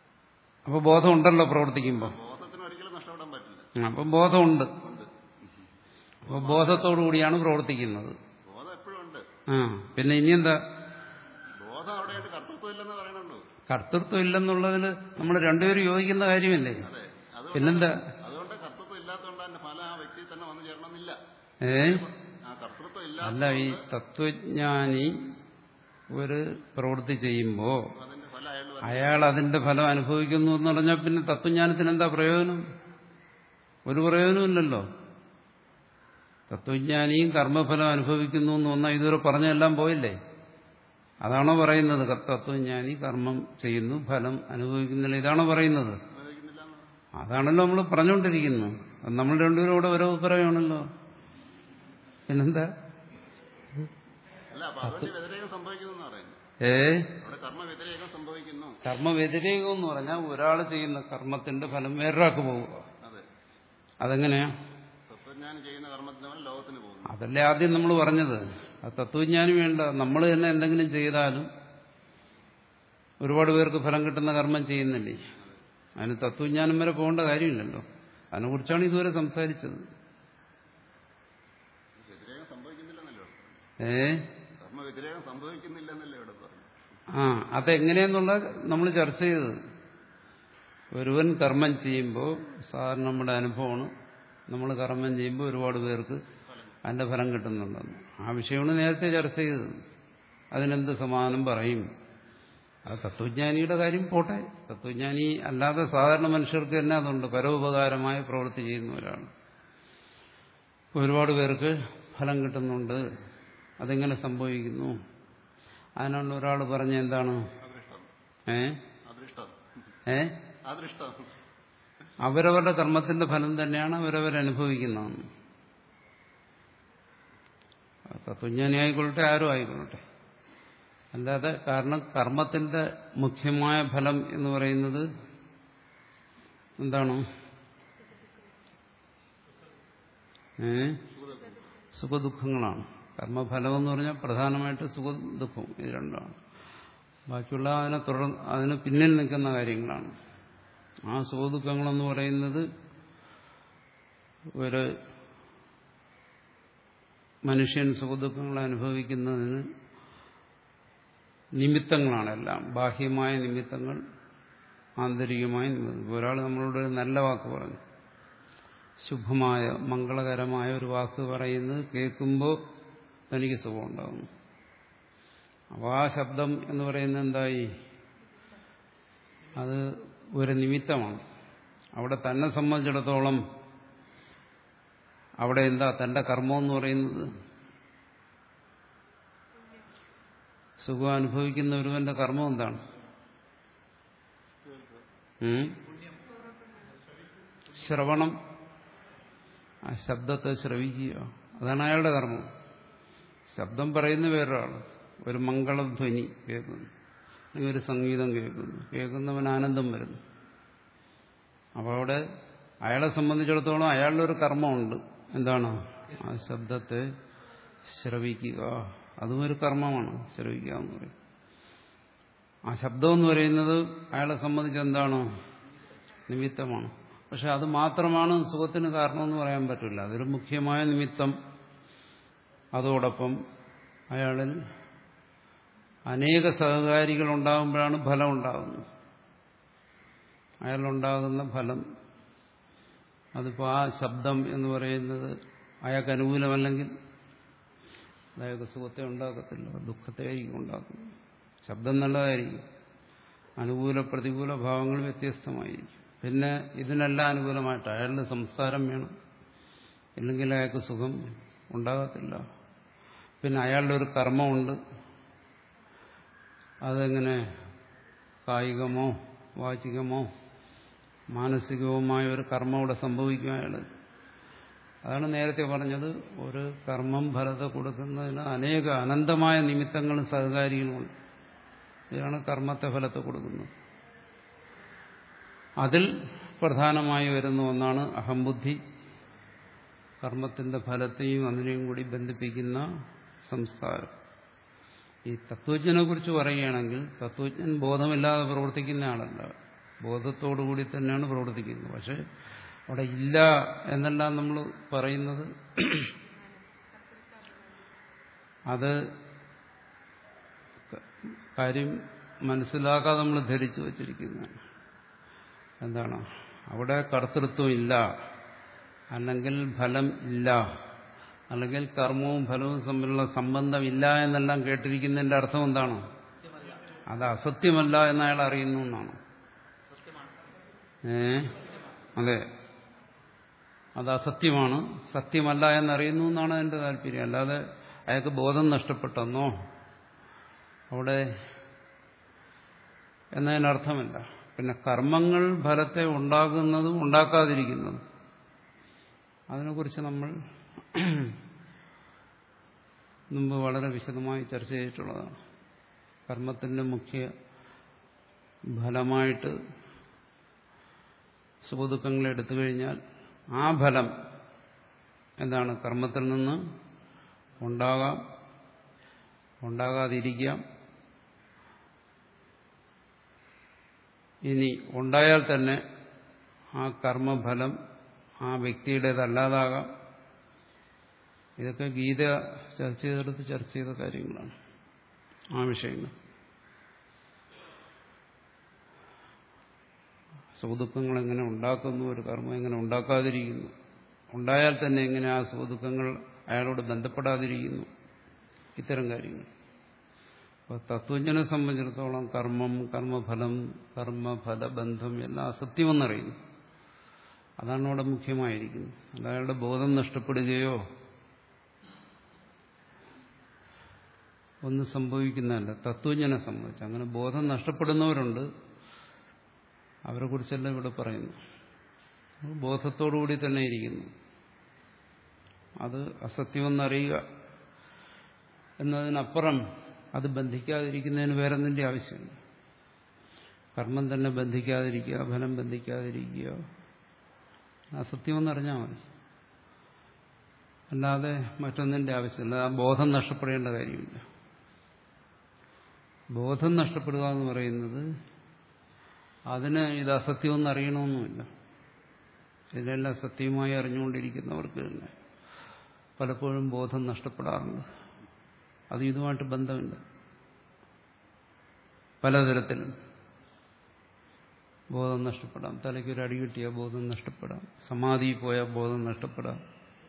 അപ്പൊ ബോധം ഉണ്ടല്ലോ പ്രവർത്തിക്കുമ്പോൾ. ബോധത്തിന് ഒരിക്കലും നഷ്ടപ്പെടാൻ പറ്റില്ല. അപ്പൊ ബോധമുണ്ട്. അപ്പൊ ബോധത്തോടു കൂടിയാണ് പ്രവർത്തിക്കുന്നത്. ബോധം എപ്പോഴും ഉണ്ട്. ആ പിന്നെ ഇനി എന്താ? ബോധം അവിടെ കർത്തൃത്വം ഇല്ലെന്ന് പറയണുള്ളൂ. കർത്തൃത്വം ഇല്ലെന്നുള്ളതിൽ നമ്മൾ രണ്ടുപേരും യോജിക്കുന്ന കാര്യമല്ലേ? പിന്നെന്താ? അതുകൊണ്ട് കർത്തൃത്വം ഇല്ലാത്തതുകൊണ്ട് ഫലം ആ വ്യക്തി തന്നെ വന്നു ചേരണമെന്നില്ല. ഏ കർത്തൃത്വം ഇല്ല. അല്ല, ഈ തത്വജ്ഞാനി ഒരു പ്രവൃത്തി ചെയ്യുമ്പോ അയാൾ അതിന്റെ ഫലം അനുഭവിക്കുന്നു എന്ന് പറഞ്ഞാൽ പിന്നെ തത്വജ്ഞാനത്തിന് എന്താ പ്രയോജനം? ഒരു പ്രയോജനമില്ലല്ലോ. തത്വജ്ഞാനിയും കർമ്മഫലം അനുഭവിക്കുന്നു എന്ന് വന്നാൽ ഇതുവരെ പറഞ്ഞെല്ലാം പോയില്ലേ? അതാണോ പറയുന്നത്? തത്വജ്ഞാനി കർമ്മം ചെയ്യുന്നു, ഫലം അനുഭവിക്കുന്നില്ല, ഇതാണോ പറയുന്നത്? അതാണല്ലോ നമ്മൾ പറഞ്ഞുകൊണ്ടിരിക്കുന്നത്. നമ്മൾ രണ്ടുപേരും ഇവിടെ ഓരോ അഭിപ്രായമാണല്ലോ. പിന്നെന്താ? ഏ കർമ്മ വ്യതിരേകം എന്ന് പറഞ്ഞാൽ ഒരാൾ ചെയ്യുന്ന കർമ്മത്തിന്റെ ഫലം വേറൊരാൾക്ക് പോവുക. അതെങ്ങനെയാ? അതല്ലേ ആദ്യം നമ്മൾ പറഞ്ഞത്. ആ തത്വജ്ഞാനി വേണ്ട, നമ്മൾ തന്നെ എന്തെങ്കിലും ചെയ്താലും ഒരുപാട് പേർക്ക് ഫലം കിട്ടുന്ന കർമ്മം ചെയ്യുന്നില്ലേ? അതിന് തത്വജ്ഞാനം വരെ പോകേണ്ട കാര്യമില്ലല്ലോ. അതിനെക്കുറിച്ചാണ് ഇതുവരെ സംസാരിച്ചത്. ഏ ആ അതെങ്ങനെയെന്നുള്ള നമ്മൾ ചർച്ച ചെയ്തത്. ഒരുവൻ കർമ്മം ചെയ്യുമ്പോൾ സാധാരണ നമ്മുടെ അനുഭവമാണ്, നമ്മൾ കർമ്മം ചെയ്യുമ്പോൾ ഒരുപാട് പേർക്ക് അതിന്റെ ഫലം കിട്ടുന്നുണ്ടെന്ന്. ആ വിഷയമാണ് നേരത്തെ ചർച്ച ചെയ്തത്. അതിനെന്ത് സമാധാനം പറയും? അത് തത്വജ്ഞാനിയുടെ കാര്യം പോട്ടെ. തത്വജ്ഞാനി അല്ലാതെ സാധാരണ മനുഷ്യർക്ക് തന്നെ അതുണ്ട്. പരോപകാരമായ പ്രവൃത്തി ചെയ്യുന്നവരാണ്. ഒരുപാട് പേർക്ക് ഫലം കിട്ടുന്നുണ്ട്. അതെങ്ങനെ സംഭവിക്കുന്നു? അതിനാണ് ഒരാൾ പറഞ്ഞ എന്താണ്? ഏ ഏ അവരവരുടെ കർമ്മത്തിന്റെ ഫലം തന്നെയാണ് അവരവരനുഭവിക്കുന്നതെന്ന്. തത്വജ്ഞാനി ആയിക്കൊള്ളട്ടെ, ആരും ആയിക്കൊള്ളട്ടെ. അല്ലാതെ കാരണം കർമ്മത്തിന്റെ മുഖ്യമായ ഫലം എന്ന് പറയുന്നത് എന്താണ്? ഏ സുഖദുഃഖങ്ങളാണ്. കർമ്മഫലം എന്ന് പറഞ്ഞാൽ പ്രധാനമായിട്ട് സുഖ ദുഃഖം, ഇത് രണ്ടാണ്. ബാക്കിയുള്ള അതിനെ തുടർന്ന് അതിന് പിന്നിൽ നിൽക്കുന്ന കാര്യങ്ങളാണ്. ആ സുഖദുഃഖങ്ങളെന്ന് പറയുന്നത് ഒരു മനുഷ്യൻ സുഖദുഃഖങ്ങൾ അനുഭവിക്കുന്നതിന് നിമിത്തങ്ങളാണെല്ലാം. ബാഹ്യമായ നിമിത്തങ്ങൾ, ആന്തരികമായ നിമിത്തങ്ങൾ. ഒരാൾ നമ്മളോട് നല്ല വാക്ക് പറഞ്ഞു, ശുഭമായ മംഗളകരമായ ഒരു വാക്ക് പറയുന്നത് കേൾക്കുമ്പോൾ തനിക്ക് സുഖമുണ്ടാകുന്നു. അപ്പോൾ ആ ശബ്ദം എന്ന് പറയുന്നത് എന്തായി? അത് ഒരു നിമിത്തമാണ്. അവിടെ തന്നെ സംബന്ധിച്ചിടത്തോളം അവിടെ എന്താ തന്റെ കർമ്മം എന്ന് പറയുന്നത്? സുഖം അനുഭവിക്കുന്ന ഒരുവന്റെ കർമ്മം എന്താണ്? ശ്രവണം. ആ ശബ്ദത്തെ ശ്രവിക്കുക, അതാണ് അയാളുടെ കർമ്മം. ശബ്ദം പറയുന്ന വേറൊരാള് ഒരു മംഗളധ്വനി കേൾക്കുന്നു, അല്ലെങ്കിൽ ഒരു സംഗീതം കേൾക്കുന്നു, കേൾക്കുന്നവൻ ആനന്ദം വരുന്നു. അപ്പോൾ അവിടെ അയാളെ സംബന്ധിച്ചിടത്തോളം അയാളുടെ ഒരു കർമ്മമുണ്ട്. എന്താണ്? ആ ശബ്ദത്തെ ശ്രവിക്കുക. അതും ഒരു കർമ്മമാണ്, ശ്രവിക്കുക എന്ന് പറയും. ആ ശബ്ദം എന്ന് പറയുന്നത് അയാളെ സംബന്ധിച്ച് എന്താണ്? നിമിത്തമാണ്. പക്ഷെ അത് മാത്രമാണ് സുഖത്തിന് കാരണമെന്ന് പറയാൻ പറ്റില്ല. അതൊരു മുഖ്യമായ നിമിത്തം. അതോടൊപ്പം അയാളിൽ അനേക സഹകാരികൾ ഉണ്ടാകുമ്പോഴാണ് ഫലം ഉണ്ടാകുന്നത്. അയാളുണ്ടാകുന്ന ഫലം അതിപ്പോൾ ആ ശബ്ദം എന്ന് പറയുന്നത് അയാൾക്ക് അനുകൂലമല്ലെങ്കിൽ അയാൾക്ക് സുഖത്തെ ഉണ്ടാക്കത്തില്ല, ദുഃഖത്തെ ആയിരിക്കും ഉണ്ടാക്കുന്നത്. ശബ്ദം നല്ലതായിരിക്കും, അനുകൂല പ്രതികൂല ഭാവങ്ങൾ വ്യത്യസ്തമായിരിക്കും. പിന്നെ ഇതിനെല്ലാം അനുകൂലമായിട്ട് അയാളുടെ സംസ്കാരം വേണം, ഇല്ലെങ്കിൽ അയാൾക്ക് സുഖം ഉണ്ടാകത്തില്ല. പിന്നെ അയാളുടെ ഒരു കർമ്മമുണ്ട്. അതെങ്ങനെ കായികമോ വാചികമോ മാനസികവുമായ ഒരു കർമ്മം ഇവിടെ സംഭവിക്കും അയാൾ. അതാണ് നേരത്തെ പറഞ്ഞത്, ഒരു കർമ്മം ഫലത്തെ കൊടുക്കുന്നതിന് അനേക അനന്തമായ നിമിത്തങ്ങളും സഹകാരികളുമുണ്ട്. ഇതാണ് കർമ്മത്തെ ഫലത്തെ കൊടുക്കുന്നത്. അതിൽ പ്രധാനമായി വരുന്ന ഒന്നാണ് അഹംബുദ്ധി. കർമ്മത്തിന്റെ ഫലത്തെയും അതിനെയും കൂടി ബന്ധിപ്പിക്കുന്ന സംസ്കാരം. ഈ തത്വജ്ഞനെ കുറിച്ച് പറയുകയാണെങ്കിൽ തത്വജ്ഞൻ ബോധമില്ലാതെ പ്രവർത്തിക്കുന്ന ആളല്ല. ബോധത്തോടുകൂടി തന്നെയാണ് പ്രവർത്തിക്കുന്നത്. പക്ഷെ അവിടെ ഇല്ല എന്നെല്ലാം നമ്മൾ പറയുന്നത് അത് കാര്യം മനസ്സിലാക്കാതെ നമ്മൾ ധരിച്ചു വച്ചിരിക്കുന്നതാണ്. എന്താണ് അവിടെ കർത്തൃത്വം ഇല്ല, അല്ലെങ്കിൽ ഫലം ഇല്ല, അല്ലെങ്കിൽ കർമ്മവും ഫലവും തമ്മിലുള്ള സംബന്ധമില്ല എന്നെല്ലാം കേട്ടിരിക്കുന്നതിന്റെ അർത്ഥം എന്താണ്? അത് അസത്യമല്ല എന്ന് അയാൾ അറിയുന്നു എന്നാണ്. ഏ അതെ, അത് അസത്യമാണ്, സത്യമല്ല എന്നറിയുന്നു എന്നാണ് എന്റെ താല്പര്യം. അല്ലാതെ അയാൾക്ക് ബോധം നഷ്ടപ്പെട്ടെന്നോ അവിടെ എന്നതിനർത്ഥമില്ല. പിന്നെ കർമ്മങ്ങൾ ഫലത്തെ ഉണ്ടാകുന്നതും ഉണ്ടാക്കാതിരിക്കുന്നതും അതിനെക്കുറിച്ച് നമ്മൾ മുമ്പ് വളരെ വിശദമായി ചർച്ച ചെയ്തിട്ടുള്ളതാണ്. കർമ്മത്തിന്റെ മുഖ്യ ഫലമായിട്ട് സുഖദുഃഖങ്ങളെ എടുത്തു കഴിഞ്ഞാൽ ആ ഫലം എന്താണ്? കർമ്മത്തിൽ നിന്ന് ഉണ്ടാകാം, ഉണ്ടാകാതിരിക്കാം. ഇനി ഉണ്ടായാൽ തന്നെ ആ കർമ്മഫലം ആ വ്യക്തിയുടേതല്ലാതാകാം. ഇതൊക്കെ ഗീത ചർച്ച ചെയ്തെടുത്ത് ചർച്ച ചെയ്ത കാര്യങ്ങളാണ്, ആ വിഷയങ്ങൾ. സുഖദുഃഖങ്ങൾ എങ്ങനെ ഉണ്ടാക്കുന്നു, ഒരു കർമ്മം എങ്ങനെ ഉണ്ടാക്കാതിരിക്കുന്നു, ഉണ്ടായാൽ തന്നെ എങ്ങനെ ആ സുഖദുഃഖങ്ങൾ അയാളോട് ബന്ധപ്പെടാതിരിക്കുന്നു, ഇത്തരം കാര്യങ്ങൾ. അപ്പോൾ തത്വജ്ഞനെ സംബന്ധിച്ചിടത്തോളം കർമ്മം, കർമ്മഫലം, കർമ്മഫലബന്ധം എല്ലാം അസത്യമെന്നറിയുന്നു. അതാണ് അവിടെ മുഖ്യമായിരിക്കുന്നത്. അത് അയാളുടെ ബോധം നഷ്ടപ്പെടുകയോ ഒന്നും സംഭവിക്കുന്നതല്ല. തത്വജ്ഞനെ സംബന്ധിച്ച് അങ്ങനെ ബോധം നഷ്ടപ്പെടുന്നവരുണ്ട്, അവരെ കുറിച്ചല്ല ഇവിടെ പറയുന്നു. ബോധത്തോടുകൂടി തന്നെ ഇരിക്കുന്നു. അത് അസത്യമെന്നറിയുക എന്നതിനപ്പുറം അത് ബന്ധിക്കാതിരിക്കുന്നതിന് വേറെന്തിൻ്റെ ആവശ്യമില്ല. കർമ്മം തന്നെ ബന്ധിക്കാതിരിക്കുക, ഫലം ബന്ധിക്കാതിരിക്കുക, അസത്യമെന്നറിഞ്ഞാൽ മതി. അല്ലാതെ മറ്റൊന്നിൻ്റെ ആവശ്യമില്ല. ആ ബോധം നഷ്ടപ്പെടേണ്ട കാര്യമില്ല. ബോധം നഷ്ടപ്പെടുക എന്ന് പറയുന്നത് അതിന് ഇത് അസത്യമെന്ന് അറിയണമെന്നുമില്ല. ഇതിനെല്ലാം സത്യമായി അറിഞ്ഞുകൊണ്ടിരിക്കുന്നവർക്ക് തന്നെ പലപ്പോഴും ബോധം നഷ്ടപ്പെടാറുണ്ട്. അത് ഇതുമായിട്ട് ബന്ധമില്ല. പലതരത്തിലും ബോധം നഷ്ടപ്പെടാം. തലയ്ക്കൊരു അടി കിട്ടിയാൽ ബോധം നഷ്ടപ്പെടാം, സമാധിയിൽ പോയാൽ ബോധം നഷ്ടപ്പെടാം,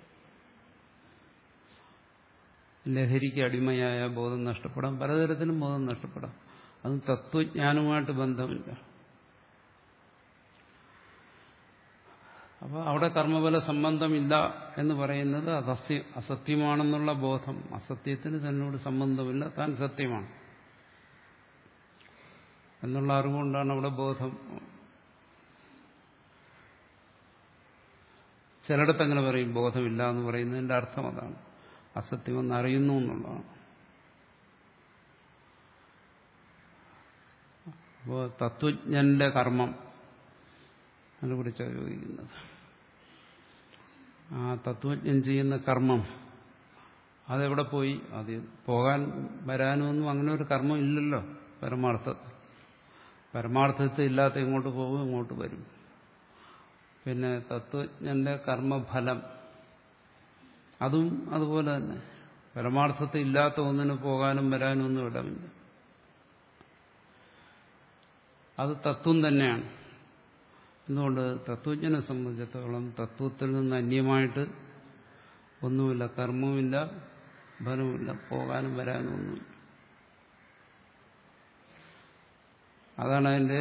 ലഹരിക്ക് അടിമയായ ബോധം നഷ്ടപ്പെടാം, പലതരത്തിലും ബോധം നഷ്ടപ്പെടാം. അത് തത്വജ്ഞാനവുമായിട്ട് ബന്ധമില്ല. അപ്പോൾ അവിടെ കർമ്മഫല സംബന്ധമില്ല എന്ന് പറയുന്നത് അസത്യ അസത്യമാണെന്നുള്ള ബോധം. അസത്യത്തിന് തന്നോട് സംബന്ധമില്ല, താൻ സത്യമാണ് എന്നുള്ള അറിവുകൊണ്ടാണ് അവിടെ ബോധം. ചിലയിടത്ത് അങ്ങനെ പറയും ബോധമില്ല എന്ന് പറയുന്നതിന്റെ അർത്ഥം അതാണ്, അസത്യമെന്ന് അറിയുന്നു എന്നുള്ളതാണ്. അപ്പോൾ തത്വജ്ഞന്റെ കർമ്മം അതിനെ കുറിച്ചാണ് ചോദിക്കുന്നത്. ആ തത്വജ്ഞൻ ചെയ്യുന്ന കർമ്മം അതെവിടെ പോയി? അത് പോകാൻ വരാനൊന്നും അങ്ങനെ ഒരു കർമ്മം ഇല്ലല്ലോ പരമാർത്ഥത്തിൽ. പരമാർത്ഥത്തിൽ ഇല്ലാത്ത ഇങ്ങോട്ട് പോകും, ഇങ്ങോട്ട് വരും. പിന്നെ തത്വജ്ഞന്റെ കർമ്മഫലം അതും അതുപോലെ തന്നെ. പരമാർത്ഥത്തിൽ ഇല്ലാത്ത ഒന്നിന് പോകാനും വരാനും ഒന്നും ഇടമില്ല. അത് തത്വം തന്നെയാണ്. എന്തുകൊണ്ട്? തത്വജ്ഞനെ സംബന്ധിച്ചിടത്തോളം തത്വത്തിൽ നിന്ന് അന്യമായിട്ട് ഒന്നുമില്ല. കർമ്മവുമില്ല, ഫലവുമില്ല, പോകാനും വരാനും ഒന്നുമില്ല. അതാണ് അതിൻ്റെ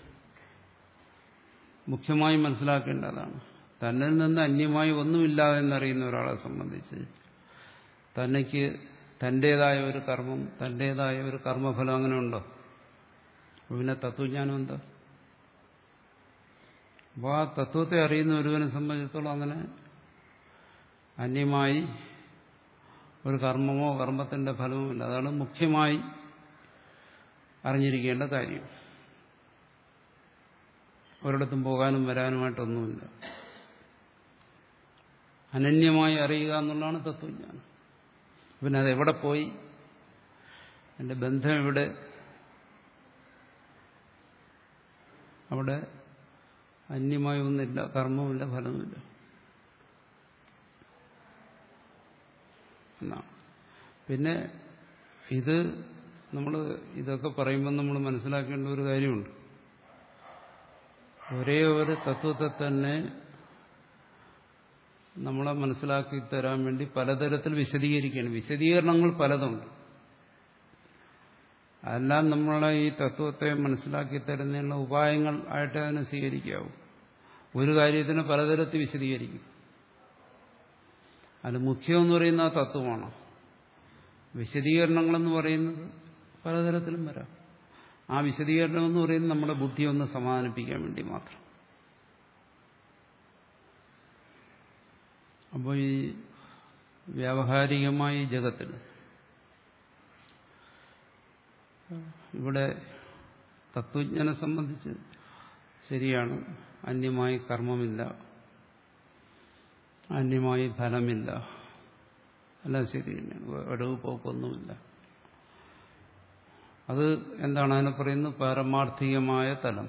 മുഖ്യമായി മനസ്സിലാക്കേണ്ടതാണ്. തന്നിൽ നിന്ന് അന്യമായി ഒന്നുമില്ല എന്നറിയുന്ന ഒരാളെ സംബന്ധിച്ച് തനിക്ക് തൻ്റേതായ ഒരു കർമ്മം, തൻ്റേതായ ഒരു കർമ്മഫലം അങ്ങനെ ഉണ്ടോ? പിന്നെ തത്വജ്ഞാനം എന്താ? അപ്പോൾ ആ തത്വത്തെ അറിയുന്ന ഒരുവനെ സംബന്ധിച്ചിടത്തോളം അങ്ങനെ അന്യമായി ഒരു കർമ്മമോ കർമ്മത്തിന്റെ ഫലമോ ഇല്ല. അതാണ് മുഖ്യമായി അറിഞ്ഞിരിക്കേണ്ട കാര്യം. ഒരിടത്തും പോകാനും വരാനുമായിട്ടൊന്നുമില്ല. അനന്യമായി അറിയുക എന്നുള്ളതാണ് തത്വജ്ഞാനം. പിന്നെ അതെവിടെ പോയി, എൻ്റെ ബന്ധം എവിടെ, അവിടെ അന്യമായ ഒന്നില്ല, കർമ്മമില്ല, ഫലമില്ല എന്നാണ്. പിന്നെ ഇത് നമ്മൾ ഇതൊക്കെ പറയുമ്പോൾ നമ്മൾ മനസ്സിലാക്കേണ്ട ഒരു കാര്യമുണ്ട്. ഒരേ ഒരു തത്വത്തെ തന്നെ നമ്മളെ മനസ്സിലാക്കി തരാൻ വേണ്ടി പലതരത്തിൽ വിശദീകരിക്കുകയാണ്. വിശദീകരണങ്ങൾ പലതുണ്ട്. അതെല്ലാം നമ്മളെ ഈ തത്വത്തെ മനസ്സിലാക്കി തരുന്നതിനുള്ള ഉപായങ്ങൾ ആയിട്ട് അതിനെ സ്വീകരിക്കാവൂ. ഒരു കാര്യത്തിന് പലതരത്തിൽ വിശദീകരിക്കും. അത് മുഖ്യമെന്ന് പറയുന്ന ആ തത്വമാണ്. വിശദീകരണങ്ങളെന്ന് പറയുന്നത് പലതരത്തിലും വരാം. ആ വിശദീകരണം എന്ന് പറയുന്നത് നമ്മുടെ ബുദ്ധി ഒന്ന് സമാധാനിപ്പിക്കാൻ വേണ്ടി മാത്രം. അപ്പോൾ ഈ വ്യാവഹാരികമായ ഈ ജഗത്തിൽ ഇവിടെ തത്വജ്ഞനെ സംബന്ധിച്ച് ശരിയാണ്, അന്യമായി കർമ്മമില്ല, അന്യമായി ഫലമില്ല, എല്ലാം ശരി തന്നെയാണ്, ഒടവ് പോക്കൊന്നുമില്ല. അത് എന്താണ് അതിനെ പറയുന്നത്? പാരമാർത്ഥികമായ തലം.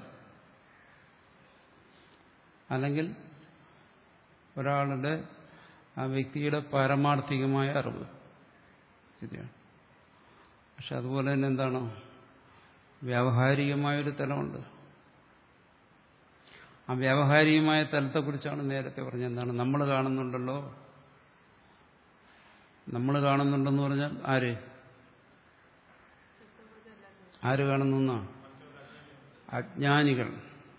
അല്ലെങ്കിൽ ഒരാളുടെ ആ വ്യക്തിയുടെ പാരമാർത്ഥികമായ അറിവ് ശരിയാണ്. പക്ഷെ അതുപോലെ തന്നെ എന്താണ്? വ്യാവഹാരികമായൊരു തലമുണ്ട്. ആ വ്യാവഹാരികമായ തലത്തെക്കുറിച്ചാണ് നേരത്തെ പറഞ്ഞത്. എന്താണ്? നമ്മൾ കാണുന്നുണ്ടല്ലോ. നമ്മൾ കാണുന്നുണ്ടെന്ന് പറഞ്ഞാൽ ആര് ആര് കാണുന്നു? അജ്ഞാനികൾ.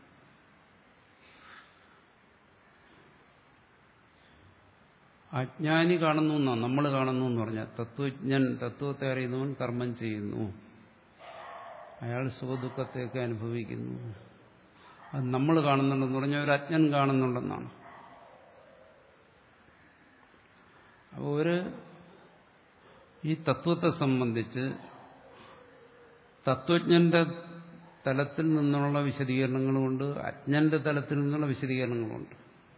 അജ്ഞാനി കാണുന്നു എന്നാണ് നമ്മൾ കാണുന്നു എന്ന് പറഞ്ഞാൽ. തത്വജ്ഞൻ, തത്വത്തെ അറിയുന്നവൻ കർമ്മം ചെയ്യുന്നു, അയാൾ സുഖദുഃഖത്തെയൊക്കെ അനുഭവിക്കുന്നു. അത് നമ്മൾ കാണുന്നുണ്ടെന്ന് പറഞ്ഞാൽ ഒരു അജ്ഞൻ കാണുന്നുണ്ടെന്നാണ്. അപ്പോൾ ഒരു ഈ തത്വത്തെ സംബന്ധിച്ച് തത്വജ്ഞന്റെ തലത്തിൽ നിന്നുള്ള വിശദീകരണങ്ങളുമുണ്ട്, അജ്ഞന്റെ തലത്തിൽ നിന്നുള്ള വിശദീകരണങ്ങളുമുണ്ട്.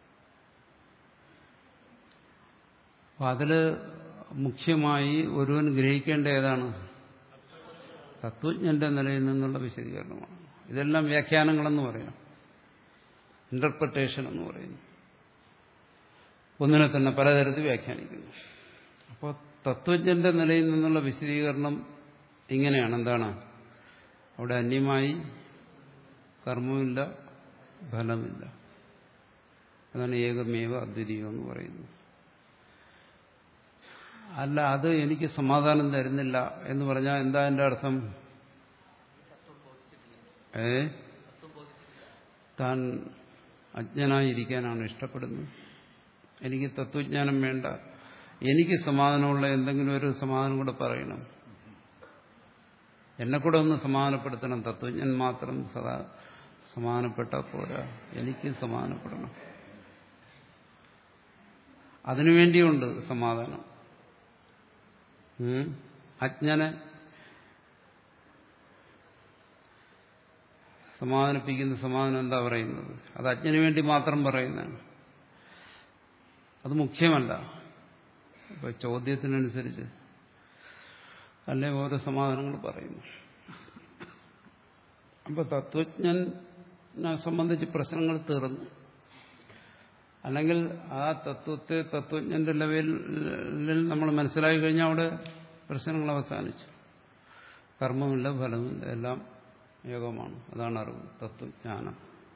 അപ്പം അതിൽ മുഖ്യമായി ഒരുവൻ ഗ്രഹിക്കേണ്ട ഏതാണ്? തത്വജ്ഞന്റെ നിലയിൽ നിന്നുള്ള വിശദീകരണമാണ്. ഇതെല്ലാം വ്യാഖ്യാനങ്ങളെന്ന് പറയാം, ഇന്റർപ്രിട്ടേഷൻ എന്ന് പറയുന്നു. ഒന്നിനെ തന്നെ പലതരത്തിൽ വ്യാഖ്യാനിക്കുന്നു. അപ്പോൾ തത്വജ്ഞന്റെ നിലയിൽ നിന്നുള്ള വിശദീകരണം ഇങ്ങനെയാണ്. എന്താണ്? അവിടെ അന്യമായി കർമ്മമില്ല, ഫലമില്ല. അതാണ് ഏകമേവ അദ്വിതീയം എന്ന് പറയുന്നത്. അല്ല, അത് എനിക്ക് സമാധാനം തരുന്നില്ല എന്ന് പറഞ്ഞാൽ എന്താ എൻ്റെ അർത്ഥം? ഏ താൻ അജ്ഞനായിരിക്കാനാണ് ഇഷ്ടപ്പെടുന്നത്. എനിക്ക് തത്വജ്ഞാനം വേണ്ട, എനിക്ക് സമാധാനമുള്ള എന്തെങ്കിലും ഒരു സമാധാനം കൂടെ പറയണം, എന്നെ കൂടെ ഒന്ന് സമാധാനപ്പെടുത്തണം. തത്വജ്ഞൻ മാത്രം സദാ സമാധാനപ്പെട്ടാൽ പോരാ, എനിക്ക് സമാധാനപ്പെടണം. അതിനുവേണ്ടിയുണ്ട് സമാധാനം. അജ്ഞനെ സമാധാനിപ്പിക്കുന്ന സമാധാനം എന്താ പറയുന്നത്? അത് അജ്ഞന് വേണ്ടി മാത്രം പറയുന്നതാണ്. അത് മുഖ്യമല്ല. ഇപ്പൊ ചോദ്യത്തിനനുസരിച്ച് അല്ലെ ഓരോ സമാധാനങ്ങൾ പറയുന്നു. അപ്പൊ തത്വജ്ഞനെ സംബന്ധിച്ച് പ്രശ്നങ്ങൾ തീർന്നു. അല്ലെങ്കിൽ ആ തത്വത്തെ തത്വജ്ഞന്റെ ലെവലിൽ നമ്മൾ മനസ്സിലാക്കി കഴിഞ്ഞാൽ അവിടെ പ്രശ്നങ്ങൾ അവസാനിച്ചു. കർമ്മമില്ല, ഫലമില്ല, എല്ലാം യോഗമാണ്. അതാണ് അറിവ്, തത്വജ്ഞാനം.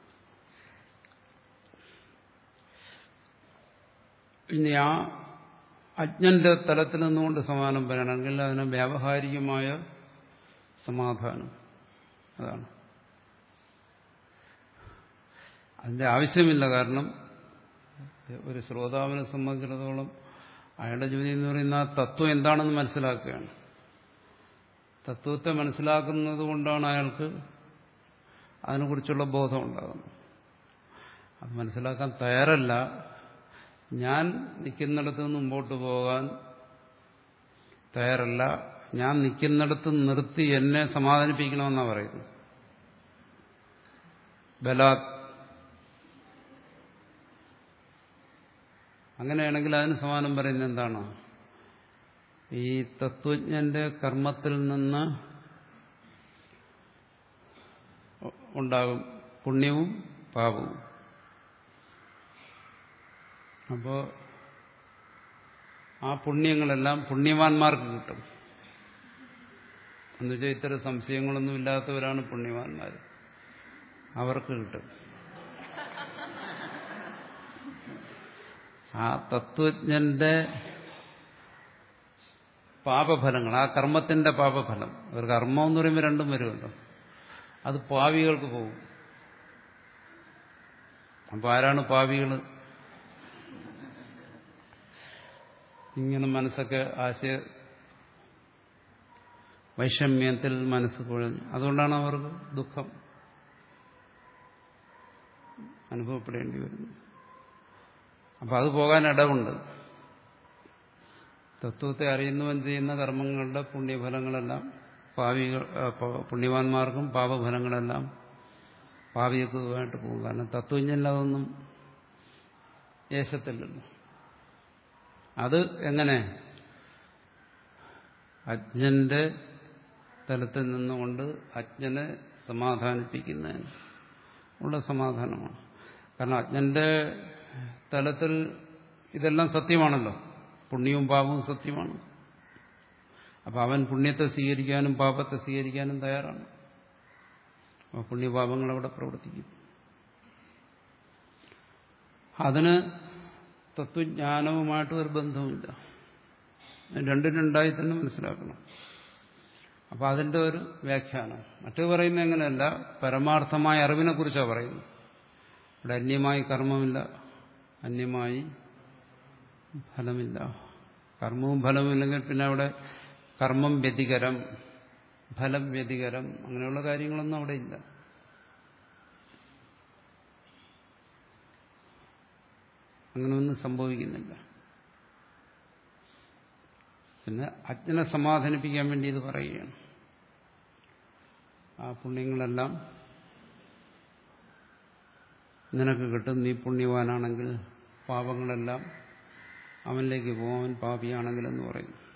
ഇനി ആ അജ്ഞന്റെ തലത്തിൽ നിന്നുകൊണ്ട് സമാധാനം പറയണമെങ്കിൽ അതിന് വ്യാവഹാരികമായ സമാധാനം. അതാണ് അതിന്റെ ആവശ്യമില്ല. കാരണം ഒരു ശ്രോതാവിനെ സംബന്ധിച്ചിടത്തോളം അയാളുടെ ജോലി എന്ന് പറയുന്ന ആ തത്വം എന്താണെന്ന് മനസ്സിലാക്കുകയാണ്. തത്വത്തെ മനസ്സിലാക്കുന്നത് കൊണ്ടാണ് അയാൾക്ക് അതിനെക്കുറിച്ചുള്ള ബോധം ഉണ്ടാകുന്നത്. അത് മനസ്സിലാക്കാൻ തയ്യാറല്ല. ഞാൻ നിൽക്കുന്നിടത്ത് നിന്ന് മുമ്പോട്ട് പോകാൻ തയ്യാറല്ല, ഞാൻ നിൽക്കുന്നിടത്ത് നിർത്തി എന്നെ സമാധാനിപ്പിക്കണമെന്നാണ് പറയുന്നത്. ബലാത്. അങ്ങനെയാണെങ്കിൽ അതിന് സമാനം പറയുന്നത് എന്താണ്? ഈ തത്വജ്ഞന്റെ കർമ്മത്തിൽ നിന്ന് ഉണ്ടാകും പുണ്യവും പാപവും. അപ്പോൾ ആ പുണ്യങ്ങളെല്ലാം പുണ്യവാന്മാർക്ക് കിട്ടും. എന്നുവെച്ചാൽ ഇത്തരം സംശയങ്ങളൊന്നും ഇല്ലാത്തവരാണ് പുണ്യവാന്മാർ, അവർക്ക് കിട്ടും. ആ തത്വജ്ഞന്റെ പാപഫലങ്ങൾ, ആ കർമ്മത്തിന്റെ പാപഫലം, ഒരു കർമ്മം എന്ന് പറയുമ്പോൾ രണ്ടും വരുമല്ലോ, അത് പാവികൾക്ക് പോകും. അപ്പൊ ആരാണ് പാവികൾ? ഇങ്ങനെ മനസ്സൊക്കെ ആശയ വൈഷമ്യത്തിൽ മനസ്സ് കുഴഞ്ഞു. അതുകൊണ്ടാണ് അവർക്ക് ദുഃഖം അനുഭവപ്പെടേണ്ടി വരുന്നത്. അപ്പൊ അത് പോകാൻ ഇടവുണ്ട്. തത്വത്തെ അറിയുന്നവൻ ചെയ്യുന്ന കർമ്മങ്ങളുടെ പുണ്യഫലങ്ങളെല്ലാം പാവികൾ പുണ്യവാന്മാർക്കും പാപഫലങ്ങളെല്ലാം പാവികൾക്കുമായിട്ട് പോകും. കാരണം തത്വജ്ഞൻ അതൊന്നും യേശത്തില്ലല്ലോ. അത് എങ്ങനെ? അജ്ഞന്റെ തലത്തിൽ നിന്നുകൊണ്ട് അജ്ഞനെ സമാധാനിപ്പിക്കുന്നതിന് ഉള്ള സമാധാനമാണ്. കാരണം അജ്ഞന്റെ തലത്തിൽ ഇതെല്ലാം സത്യമാണല്ലോ, പുണ്യവും പാപവും സത്യമാണ്. അപ്പൊ അവൻ പുണ്യത്തെ സ്വീകരിക്കാനും പാപത്തെ സ്വീകരിക്കാനും തയ്യാറാണ്. അപ്പൊ പുണ്യപാപങ്ങൾ അവിടെ പ്രവർത്തിക്കും. അതിന് തത്വജ്ഞാനവുമായിട്ട് ഒരു ബന്ധവുമില്ല. രണ്ടും രണ്ടായി തന്നെ മനസ്സിലാക്കണം. അപ്പൊ അതിന്റെ ഒരു വ്യാഖ്യാനം. മറ്റു പറയുന്നത് എങ്ങനെയല്ല, പരമാർത്ഥമായ അറിവിനെ കുറിച്ചാണ് പറയുന്നത്. ഇവിടെ അന്യമായി കർമ്മമില്ല, അന്യമായി ഫലമില്ല. കർമ്മവും ഫലവും ഇല്ലെങ്കിൽ പിന്നെ അവിടെ കർമ്മം വ്യതികരം, ഫലം വ്യതികരം, അങ്ങനെയുള്ള കാര്യങ്ങളൊന്നും അവിടെ ഇല്ല. അങ്ങനെയൊന്നും സംഭവിക്കുന്നില്ല. പിന്നെ അജ്ഞനെ സമാധാനിപ്പിക്കാൻ വേണ്ടി ഇത് പറയുകയാണ്. ആ പുണ്യങ്ങളെല്ലാം നിനക്ക് കിട്ടും, നീ പുണ്യവാനാണെങ്കിൽ പാപങ്ങളെല്ലാം അവനിലേക്ക് പോകും, അവൻ പാപിയാണെങ്കിലെന്ന് പറയും.